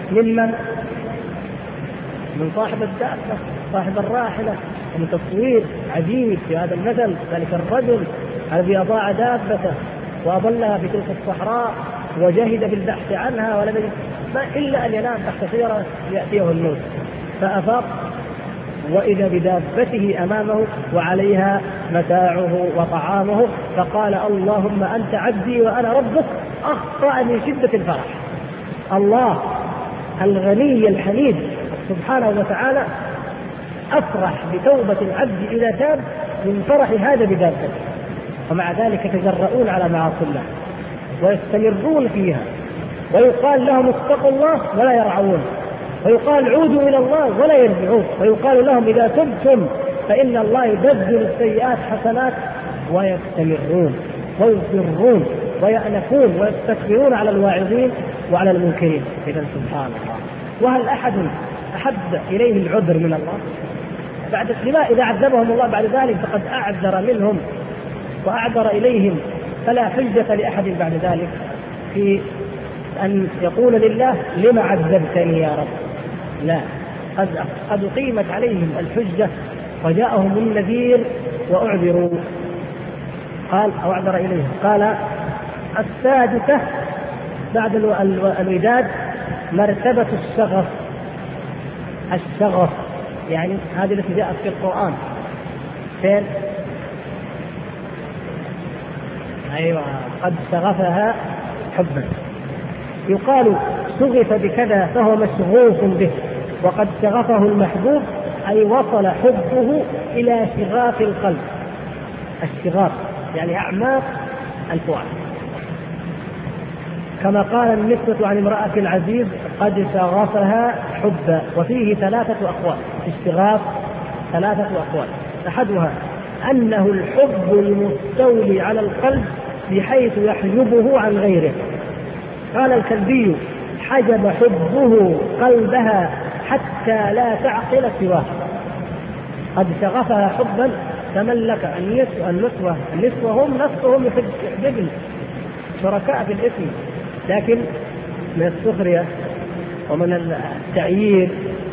من صاحب الدابة، صاحب الراحلة. من تصوير عجيب في هذا المثل، ذلك الرجل الذي أضاع دابته وأضلها في تلك الصحراء وجاهد بالبحث عنها ولم يجد إلا أن ينام تحت شجرة يأتيه الموت، فأفاق وإذا بدابته أمامه وعليها متاعه وطعامه، فقال: اللهم أنت عبدي وأنا ربك أخطأ من شدة الفرح. الله الغني الحميد سبحانه وتعالى أفرح بتوبة العبد إذا تاب من فرح هذا بذاته، ومع ذلك يتجرؤون على معاصي الله ويستمرون فيها، ويقال لهم اتقوا الله ولا يرعون، ويقال عودوا إلى الله ولا يرجعون، ويقال لهم إذا تبتم فإن الله يبدل السيئات حسنات، ويستمرون ويصرون ويأنفون ويستكبرون على الواعظين وعلى المنكرين. إذا سبحان الله، وهل أحد أحب إليه العذر من الله؟ بعد إذا عذبهم الله بعد ذلك فقد أعذر منهم وأعذر إليهم، فلا حجة لأحد بعد ذلك في أن يقول لله لما عذبتني يا رب. لا، قد أقيمت عليهم الحجة وجاءهم النذير وأعذروا. قال أو أعذر إليهم. قال السادسة بعد الوداد مرتبة الشغف. الشغف يعني هذه التي جاءت في القرآن فين؟ أيوة، قد شغفها حبا. يقال شغف بكذا فهو مشغوف به، وقد شغفه المحبوب أي وصل حبه إلى شغاف القلب. الشغاف يعني أعماق الفؤاد، كما قال النسبة عن امرأة العزيز قد شغفها حبا. وفيه 3 أقوال في الشغاف، 3 أقوال. أحدها أنه الحب المستولي على القلب بحيث يحجبه عن غيره. قال الكلبي حجب حبه قلبها حتى لا تعقل سواه. قد شغفها حبا تملك النسوة هم نفسهم يحجبن شركاء في الإثم، لكن من السخرية ومن التعيير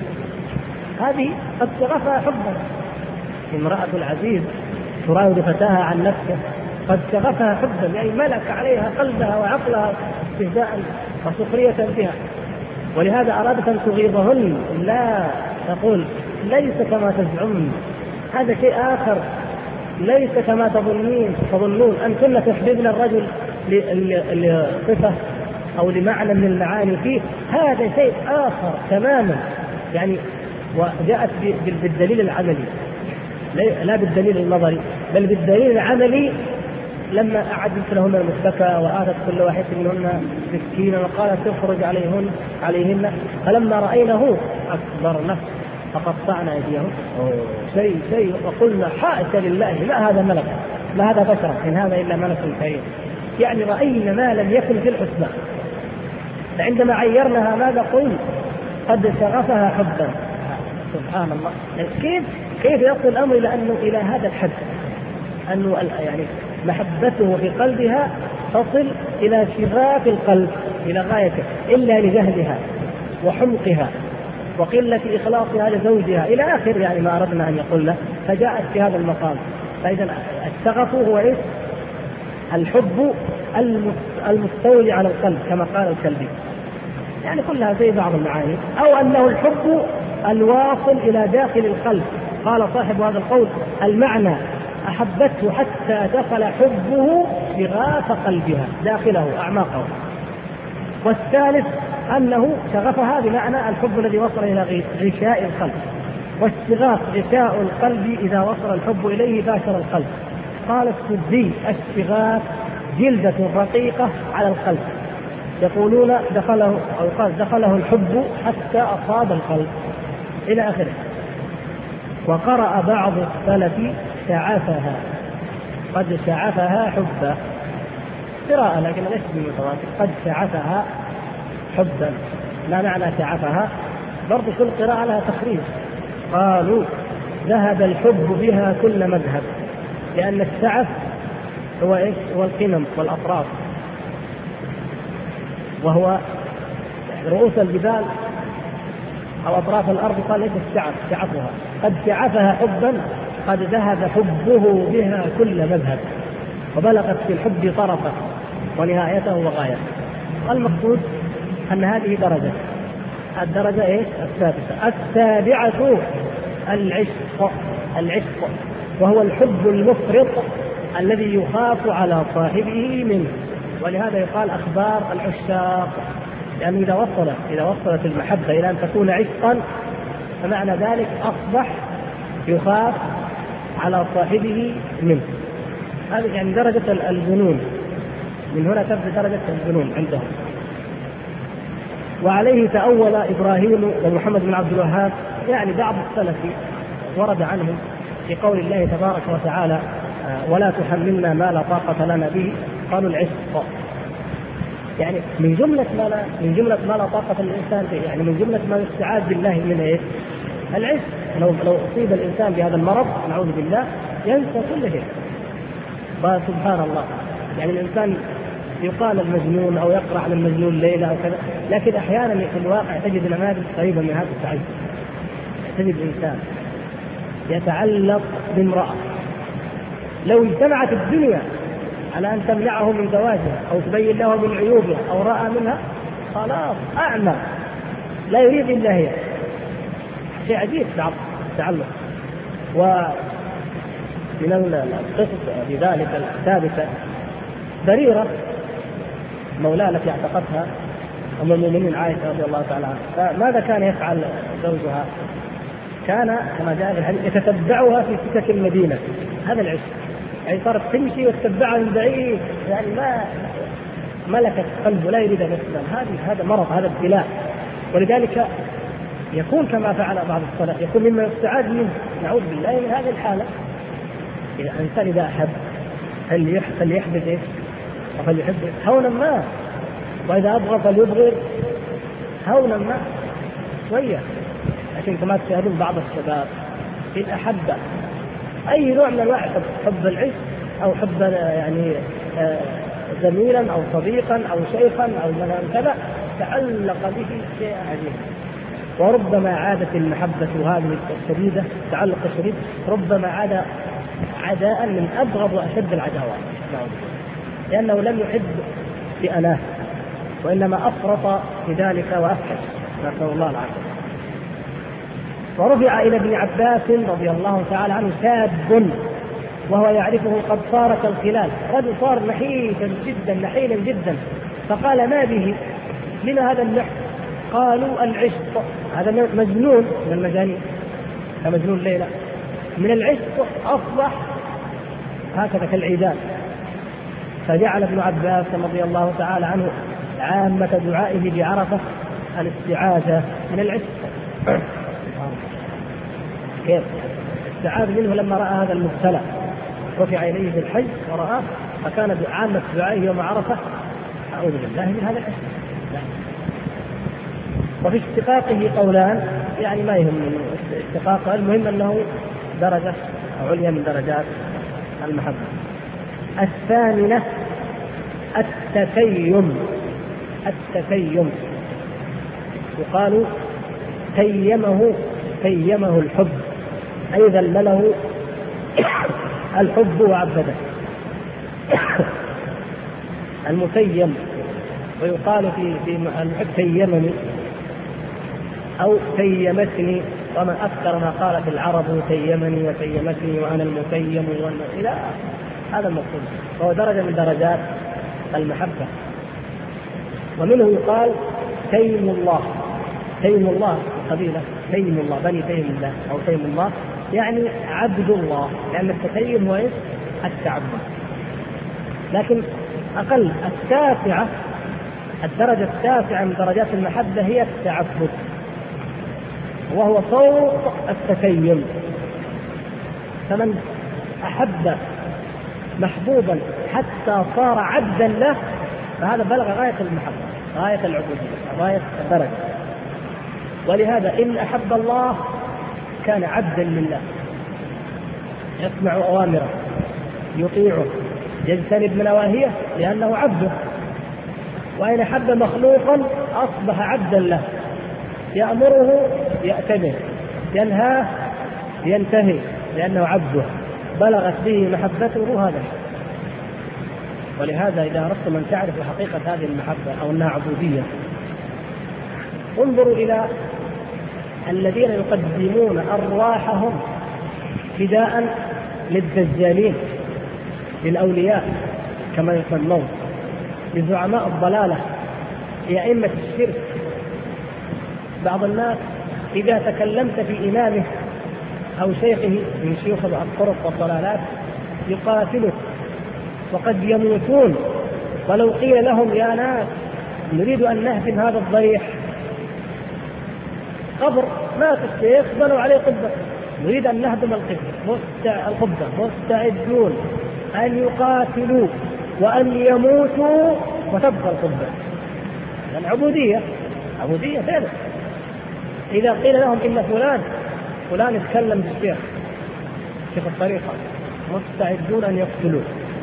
هذه قد شغفها حبا. امرأة العزيز تراود فتاها عن نفسه، قد شغفها حبا يعني ملك عليها قلبها وعقلها استهزاء وسخرية بها، ولهذا أرادت أن تغيظهن. لا، تقول ليس كما تزعمون، هذا شيء آخر، ليس كما تظنون أنتن تحببن الرجل لصفة أو لمعنى من المعاني فيه، هذا شيء آخر تماما. يعني وجاءت بالدليل العملي لا بالدليل النظري بل بالدليل العملي، لما أعدت لهن المتكى وآتت كل واحد منهن سكينا وقالت تخرج عليهن، فلما رأينه أكبرنه فقطعنا أيديهم شيء وقلنا حاشا لله ما هذا ملك ما هذا بشر إن هذا إلا ملك كريم. يعني رأينا ما لم يكن في الحسنى. فعندما عيرناها ماذا قلنا؟ قد شغفها حبا. سبحان الله، كيف يصل الأمر إلى هذا الحد، أنه يعني محبته في قلبها تصل إلى شغاف القلب إلى غايته، إلا لجهلها وحمقها وقلة إخلاصها لزوجها إلى آخر يعني ما أردنا أن يقول له، فجاءت في هذا المقام. فإذا الشغف هو إيه؟ الحب المستولي على القلب كما قال الكلبي، يعني كلها زي بعض المعاني. أو أنه الحب الواصل إلى داخل القلب. قال صاحب هذا القول المعنى أحبته حتى دخل حبه شغاف قلبها داخله أعماقه. والثالث أنه شغفها بمعنى الحب الذي وصل إلى غشاء القلب، والشغاف غشاء القلب إذا وصل الحب إليه باشر القلب. قال السدي الشغاف جلدة رقيقة على القلب، يقولون دخله أو قال دخله الحب حتى أصاب القلب إلى آخره. وقرأ بعض السلف شعفها، قد شعفها حبا، قراءة لكن ليس بالمتواتر، قد شعفها حبا. ما معنى شعفها؟ برضو كل قراءة لها تخريج. قالوا ذهب الحب بها كل مذهب، لأن الشعف هو إيش؟ هو القمم والأطراف، وهو رؤوس الجبال أو أطراف الأرض. قال ليس الشعف شعفها، قد شعفها حبا قد ذهب حبه بها كل مذهب، وبلغت في الحب طرفه ونهايته وغايته. المقصود أن هذه درجة، الدرجة إيه؟ السادسة. السابعة العشق، وهو الحب المفرط الذي يخاف على صاحبه منه ولهذا يقال أخبار العشاق، لأنه إذا وصلت المحبة إلى أن تكون عشقا فمعنى ذلك أصبح يخاف على صاحبه منه. هذه يعني درجة الجنون، من هنا تبدأ درجة الجنون عندهم. وعليه تأول إبراهيم ومحمد بن عبد الوهاب، يعني بعض السلف ورد عنهم في قول الله تبارك وتعالى ولا تحملنا ما لا طاقة لنا به، قالوا العشق، يعني من جملة ما لا طاقة للإنسان به، يعني من جملة ما يستعاذ بالله من إيه؟ العشق. لو أصيب الإنسان بهذا المرض نعوذ بالله ينسى كل شيء. سبحان الله، يعني الإنسان يقال المجنون أو يقرأ على المجنون ليلة أو كذا، لكن أحيانا في الواقع تجد نماذج قريبة من هذا التعجب. تجد إنسان يتعلق بامرأة لو اجتمعت الدنيا على أن تمنعه من زواجها أو تبين له من عيوبها أو رأى منها خلاص أعمى لا يريد إلا هي. شيء عجيب تعلق. ومن القصص بذلك الثابتة بريرة مولاه التي اعتقتها أم المؤمنين عائشة رضي الله تعالى عنها. فماذا كان يفعل زوجها؟ كان كما جاء في الحديث يتتبعها في سكك المدينة. هذا العشق، يعني صارت تمشي وتتبعها من بعيد، يعني ما ملكت قلبه لا يريد الإسلام. هذا مرض، هذا ابتلاء. ولذلك يكون كما فعل بعض السلف، يكون مما يستعاذ منه نعوذ بالله من هذه الحالة. الإنسان إذا أحب فليحبذ إيه؟ فليحب هونا ما، وإذا أبغى فليبغض هونا ما شوية. لكن كما تشاهدون بعض الشباب إن أحب أي نوع من أنواع حب العشق أو حب يعني زميلا أو صديقا أو شيخا أو كذا تعلق به شيء عجيب. وربما عادت المحبة هذه الشديدة التعلق الشديد ربما عاد عداء من أبغض وأشد العداوات، لأنه لم يحب بأناه وإنما أفرط في ذلك وأفحش، نسأل الله العافية. ورفع إلى ابن عباس رضي الله تعالى عنه شاب وهو يعرفه قد صار كالخلال، قد صار نحيلا جدا، فقال ما به؟ لما هذا النحل؟ قالوا العشق. هذا مجنون من المجانين كمجنون ليلى، من العشق أصبح هكذا كالعيدان. فجعل ابن عباس رضي الله تعالى عنه عامة دعائه بعرفة الاستعاذة من العشق. كيف استعاذ منه لما رأى هذا المبتلى؟ رفع إليه في الحج ورآه، فكان عامة دعائه يوم عرفة أعوذ بالله من هذا العشق. وفي اشتقاقه قولان، يعني ما يهم اشتقاقه، المهم أنه درجة عليا من درجات المحبة. الثامنة التتيم. يقال تيمه الحب، أي ذلله الحب وعبده. المتيم، ويقال في الحب تيمني أو تيمتني، وما أكثر ما قالت العرب تيمني وتيمتني وأنا المتيم إلى هذا المقصود. وهو درجة من درجات المحبة. ومنه يقال تيم الله قبيلة تيم الله، بني تيم الله أو تيم الله، يعني عبد الله، لأن التتيم هو التعبد. لكن أقل الدرجة التاسعة من درجات المحبة هي التعبد، وهو فوق التتيم. فمن أحب محبوبا حتى صار عبدا له فهذا بلغ غاية المحبة، غاية العبودية، غاية الدرجة. ولهذا إن أحب الله كان عبدا لله، يسمع أوامره، يطيعه، يجتنب نواهيه لأنه عبده. وإن أحب مخلوقا أصبح عبدا له، يأمره يأتمر، ينهاه ينتهي، لأنه عبده، بلغت به محبته هذا. ولهذا إذا أردتم أن تعرفوا حقيقة هذه المحبة أو أنها عبودية، انظروا إلى الذين يقدمون أرواحهم فداء للدجالين، للأولياء كما يسمون، لزعماء الضلالة لأئمة الشرك. بعض الناس إذا تكلمت في إمامه أو شيخه من شيوخ الطرق والضلالات يقاتلك وقد يموتون، ولو قيل لهم يا ناس نريد أن نهدم هذا الضريح، قبر مات الشيخ بنوا عليه قبة، نريد أن نهدم القبة، مستعدون أن يقاتلوا وأن يموتوا وتبقى القبة. العبودية عبودية ثابتة. إذا قيل لهم إن فلان يتكلم بالشيخ شيخ الطريقة، مستعدون أن يقتلوه.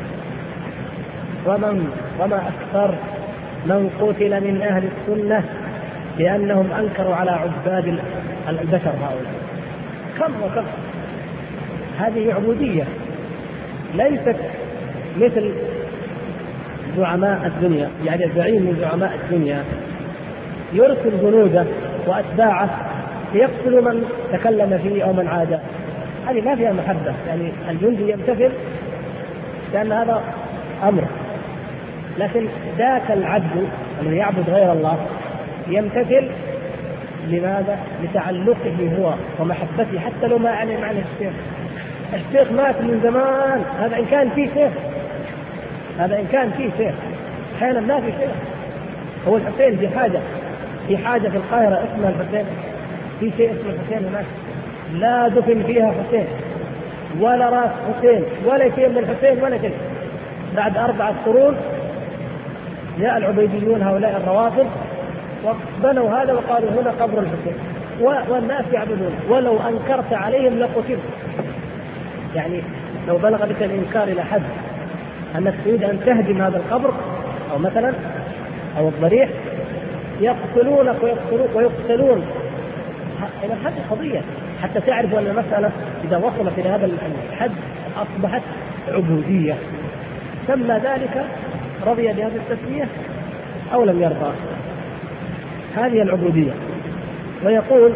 وما أكثر من قتل من أهل السنة لأنهم أنكروا على عباد البشر هؤلاء، كم وكم. هذه عبودية ليست مثل زعماء الدنيا، يعني الزعيم من زعماء الدنيا يرسل جنوده وأتباعه ليقتلوا من تكلم فيه أو من عاده. هذه ما فيها محبة، يعني الجندي يمتثل لأن هذا أمر. لكن ذاك العبد الذي يعبد غير الله يمتثل لماذا؟ لتعلقه هو ومحبته، حتى لو ما علم معنى الشيخ مات من زمان. هذا إن كان فيه شيخ، هذا إن كان فيه شيخ، أحيانا ما في شيخ. هو الحسين في حاجة في القاهرة اسمها الحسين، في شيء اسمه الحسين هناك، لا دفن فيها حسين ولا راس حسين ولا شيء من الحسين ولا شيء. بعد 4 قرون جاء العبيديون هؤلاء الروافض وبنوا هذا وقالوا هنا قبر الحسين، والناس يعبدون، ولو أنكرت عليهم لقتلت. يعني لو بلغ بك الإنكار إلى حد أنك تريد أن تهدم هذا القبر أو مثلا أو الضريح، يقتلونك ويقتلون إلى حد قضية، حتى تعرف أن المسألة إذا وصلت إلى هذا الحد أصبحت عبودية. سمى ذلك رضي بهذه التسمية أو لم يرضى. هذه العبودية. ويقول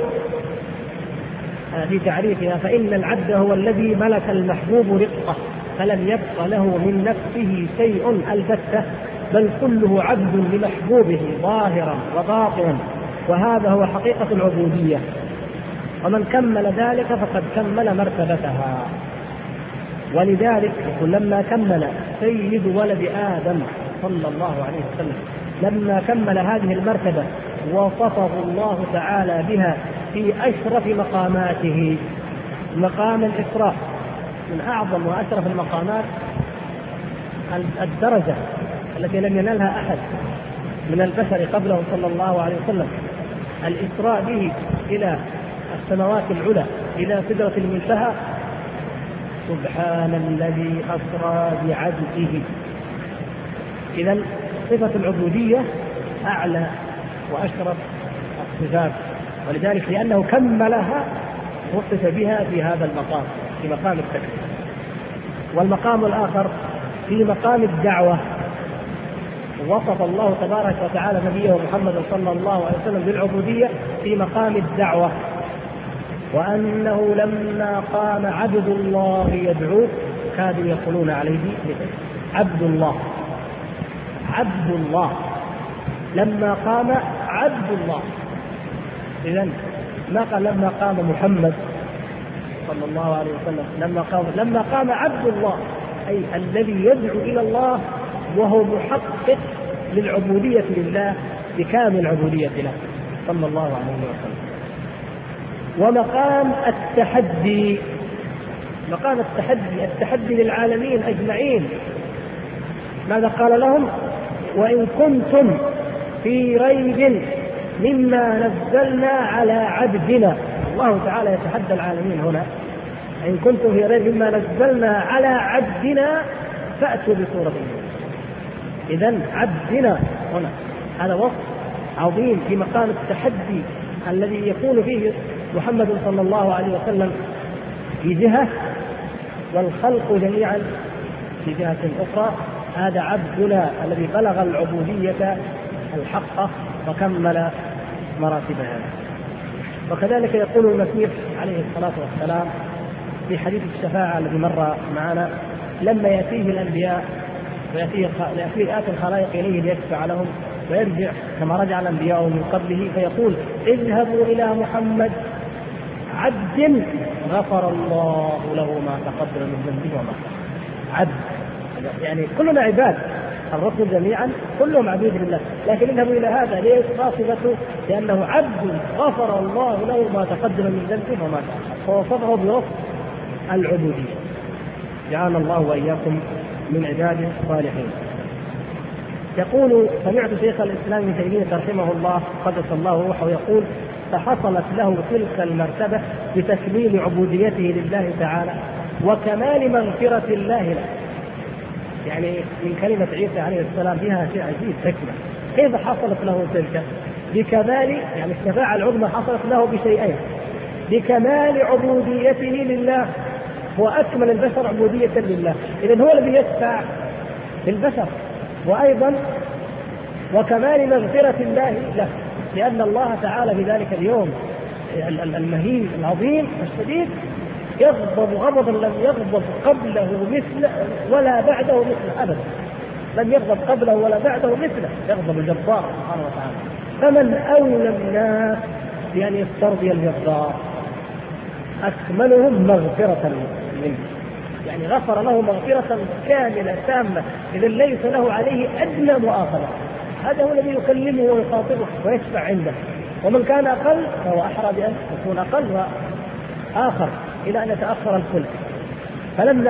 في تعريفها: فإن العبد هو الذي ملك المحبوب رقة فلم يبق له من نفسه شيء البتة، بل كله عبد لمحبوبه ظاهرا وباطنا، وهذا هو حقيقة العبودية. ومن كمل ذلك فقد كمل مرتبتها. ولذلك لما كمل سيد ولد آدم صلى الله عليه وسلم، لما كمل هذه المرتبة وصفه الله تعالى بها في أشرف مقاماته، مقام الإسراء من أعظم وأشرف المقامات، الدرجة التي لم ينالها أحد من البشر قبله صلى الله عليه وسلم، الإسراء به إلى السماوات العلى إلى سدرة المنتهى. سبحان الذي أسرى بعبده. إذن صفة العبودية أعلى وأشرف الصفات، ولذلك لأنه كملها وصف بها في هذا المقام، في مقام التكليف. والمقام الآخر في مقام الدعوة، وصف الله تبارك وتعالى نبيه محمد صلى الله عليه وسلم بالعبودية في مقام الدعوة، وأنه لما قام عبد الله يدعوه كادوا يقولون عليه عبد الله. عبد الله لما قام عبد الله. إذن ما قال لما قام محمد صلى الله عليه وسلم، لما قام عبد الله، أي الذي يدعو إلى الله وهو محقق للعبودية لله بكامل العبودية له صلى الله عليه وسلم. ومقام التحدي، مقام التحدي للعالمين أجمعين. ماذا قال لهم؟ وإن كنتم في ريب مما نزلنا على عبدنا. الله تعالى يتحدى العالمين هنا: إن كنتم في ريب مما نزلنا على عبدنا فأتوا بسورة. إذن عبدنا هنا هذا وصف عظيم في مقام التحدي الذي يكون فيه محمد صلى الله عليه وسلم في جهة والخلق جميعا في جهة أخرى. هذا عبدنا الذي بلغ العبودية الحقة وكمل مراتبها. وكذلك يقول المسيح عليه الصلاة والسلام في حديث الشفاعة الذي مر معنا: لما يأتيه الأنبياء ويأتي الخلائق إليه ليشفع لهم، ويرجع كما رجع الأنبياء من قبله فيقول اذهبوا إلى محمد عبد غفر الله له ما تقدم من ذنبه وما تأخر. عبد يعني كلنا عباد، الرسل جميعا كلهم عبيد لله، لكن اذهبوا إلى هذا ليش؟ صفته لأنه عبد غفر الله له ما تقدم من ذنبه وما تأخر، فوصفه بوصف العبودية. جعلنا الله وإياكم من عباده الصالحين. يقول سمعت شيخ الإسلام ابن تيمية رحمه الله قدس الله روحه يقول فحصلت له تلك المرتبة بتكميل عبوديته لله تعالى وكمال مغفرة الله له. يعني من كلمة عيسى عليه السلام فيها شيء عجيب حكمة. كيف حصلت له تلك؟ بكمال، يعني الشفاعة العظمى حصلت له بشيئين: بكمال عبوديته لله، هو أكمل البشر عبودية لله، إذن هو الذي يشفع للبشر، وأيضا وكمال مغفرة الله له، لأن الله تعالى في ذلك اليوم المهين العظيم الشديد يغضب غضبا لم يغضب قبله مثله ولا بعده مثله أبدا، لم يغضب قبله ولا بعده مثله، يغضب الجبار سبحانه وتعالى. فمن أولى الناس بأن يسترضي الجبار؟ أكملهم مغفرة منه، يعني غفر له مغفرة كاملة تامة، إذن ليس له عليه أدنى مؤاخذة. هذا هو الذي يكلمه ويخاطبه ويشفع عنده، ومن كان أقل فهو أحرى بأن يكون أقل وآخر إلى أن يتأخر الكل. فلما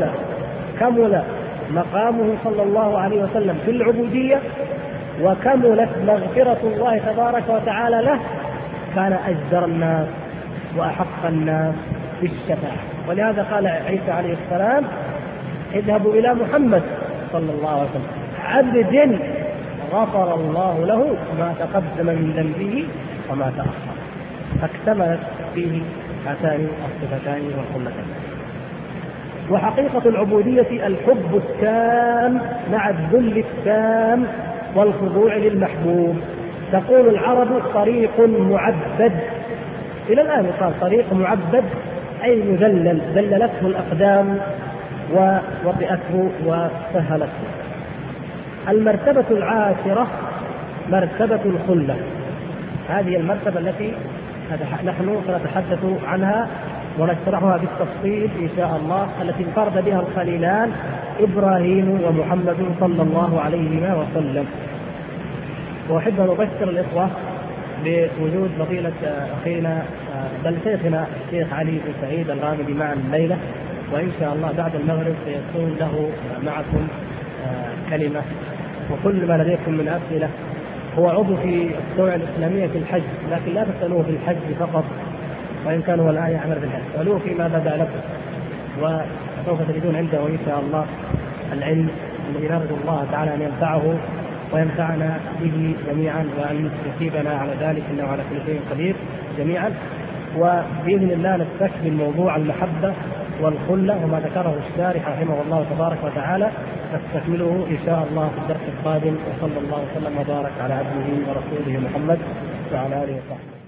كمل مقامه صلى الله عليه وسلم في العبودية وكملت مغفرة الله تبارك وتعالى له، كان أجدر الناس وأحق الناس بالشفاعة. ولهذا قال عيسى عليه السلام اذهبوا إلى محمد صلى الله عليه وسلم عبد غفر الله له ما تقدم من ذنبه وما تأخر، فاكتملت فيه هاتان الصفتان والخلتان. وحقيقة العبودية الحب التام مع الذل التام والخضوع للمحبوب. تقول العرب طريق معبد، إلى الآن يقال طريق معبد أي مذلل، ذللته الأقدام ووطئته وسهلته. المرتبة العاشرة مرتبة الخلة، هذه المرتبة التي نحن سنتحدث عنها ونشرحها بالتفصيل إن شاء الله، التي انفرد بها الخليلان إبراهيم ومحمد صلى الله عليه وسلم. وأحب أن أبشر الإخوة بوجود فضيلة أخينا بل شيخنا الشيخ علي بن سعيد الغامدي معنا الليلة، وإن شاء الله بعد المغرب سيكون له معكم كلمة. وكل ما لديكم من أسئلة، هو عضو في الدولة الإسلامية في الحج، لكن لا تسألوه في الحج فقط، وإن كان هو الآن يعمل في الحج، سألوه فيما بدا لكم، وسوف تجدون عنده إن شاء الله العلم الذي نرجو الله تعالى أن ينفعه وينفعنا به جميعا، وأن يثيبنا على ذلك إنه على كل شيء قدير جميعا. وبإذن الله نستكمل موضوع المحبة والخلة وما ذكره الشارح رحمه الله تبارك وتعالى، نستكمله إن شاء الله في الدرس القادم. وصلى الله وسلم وبارك على عبده ورسوله محمد وعلى آله وصحبه.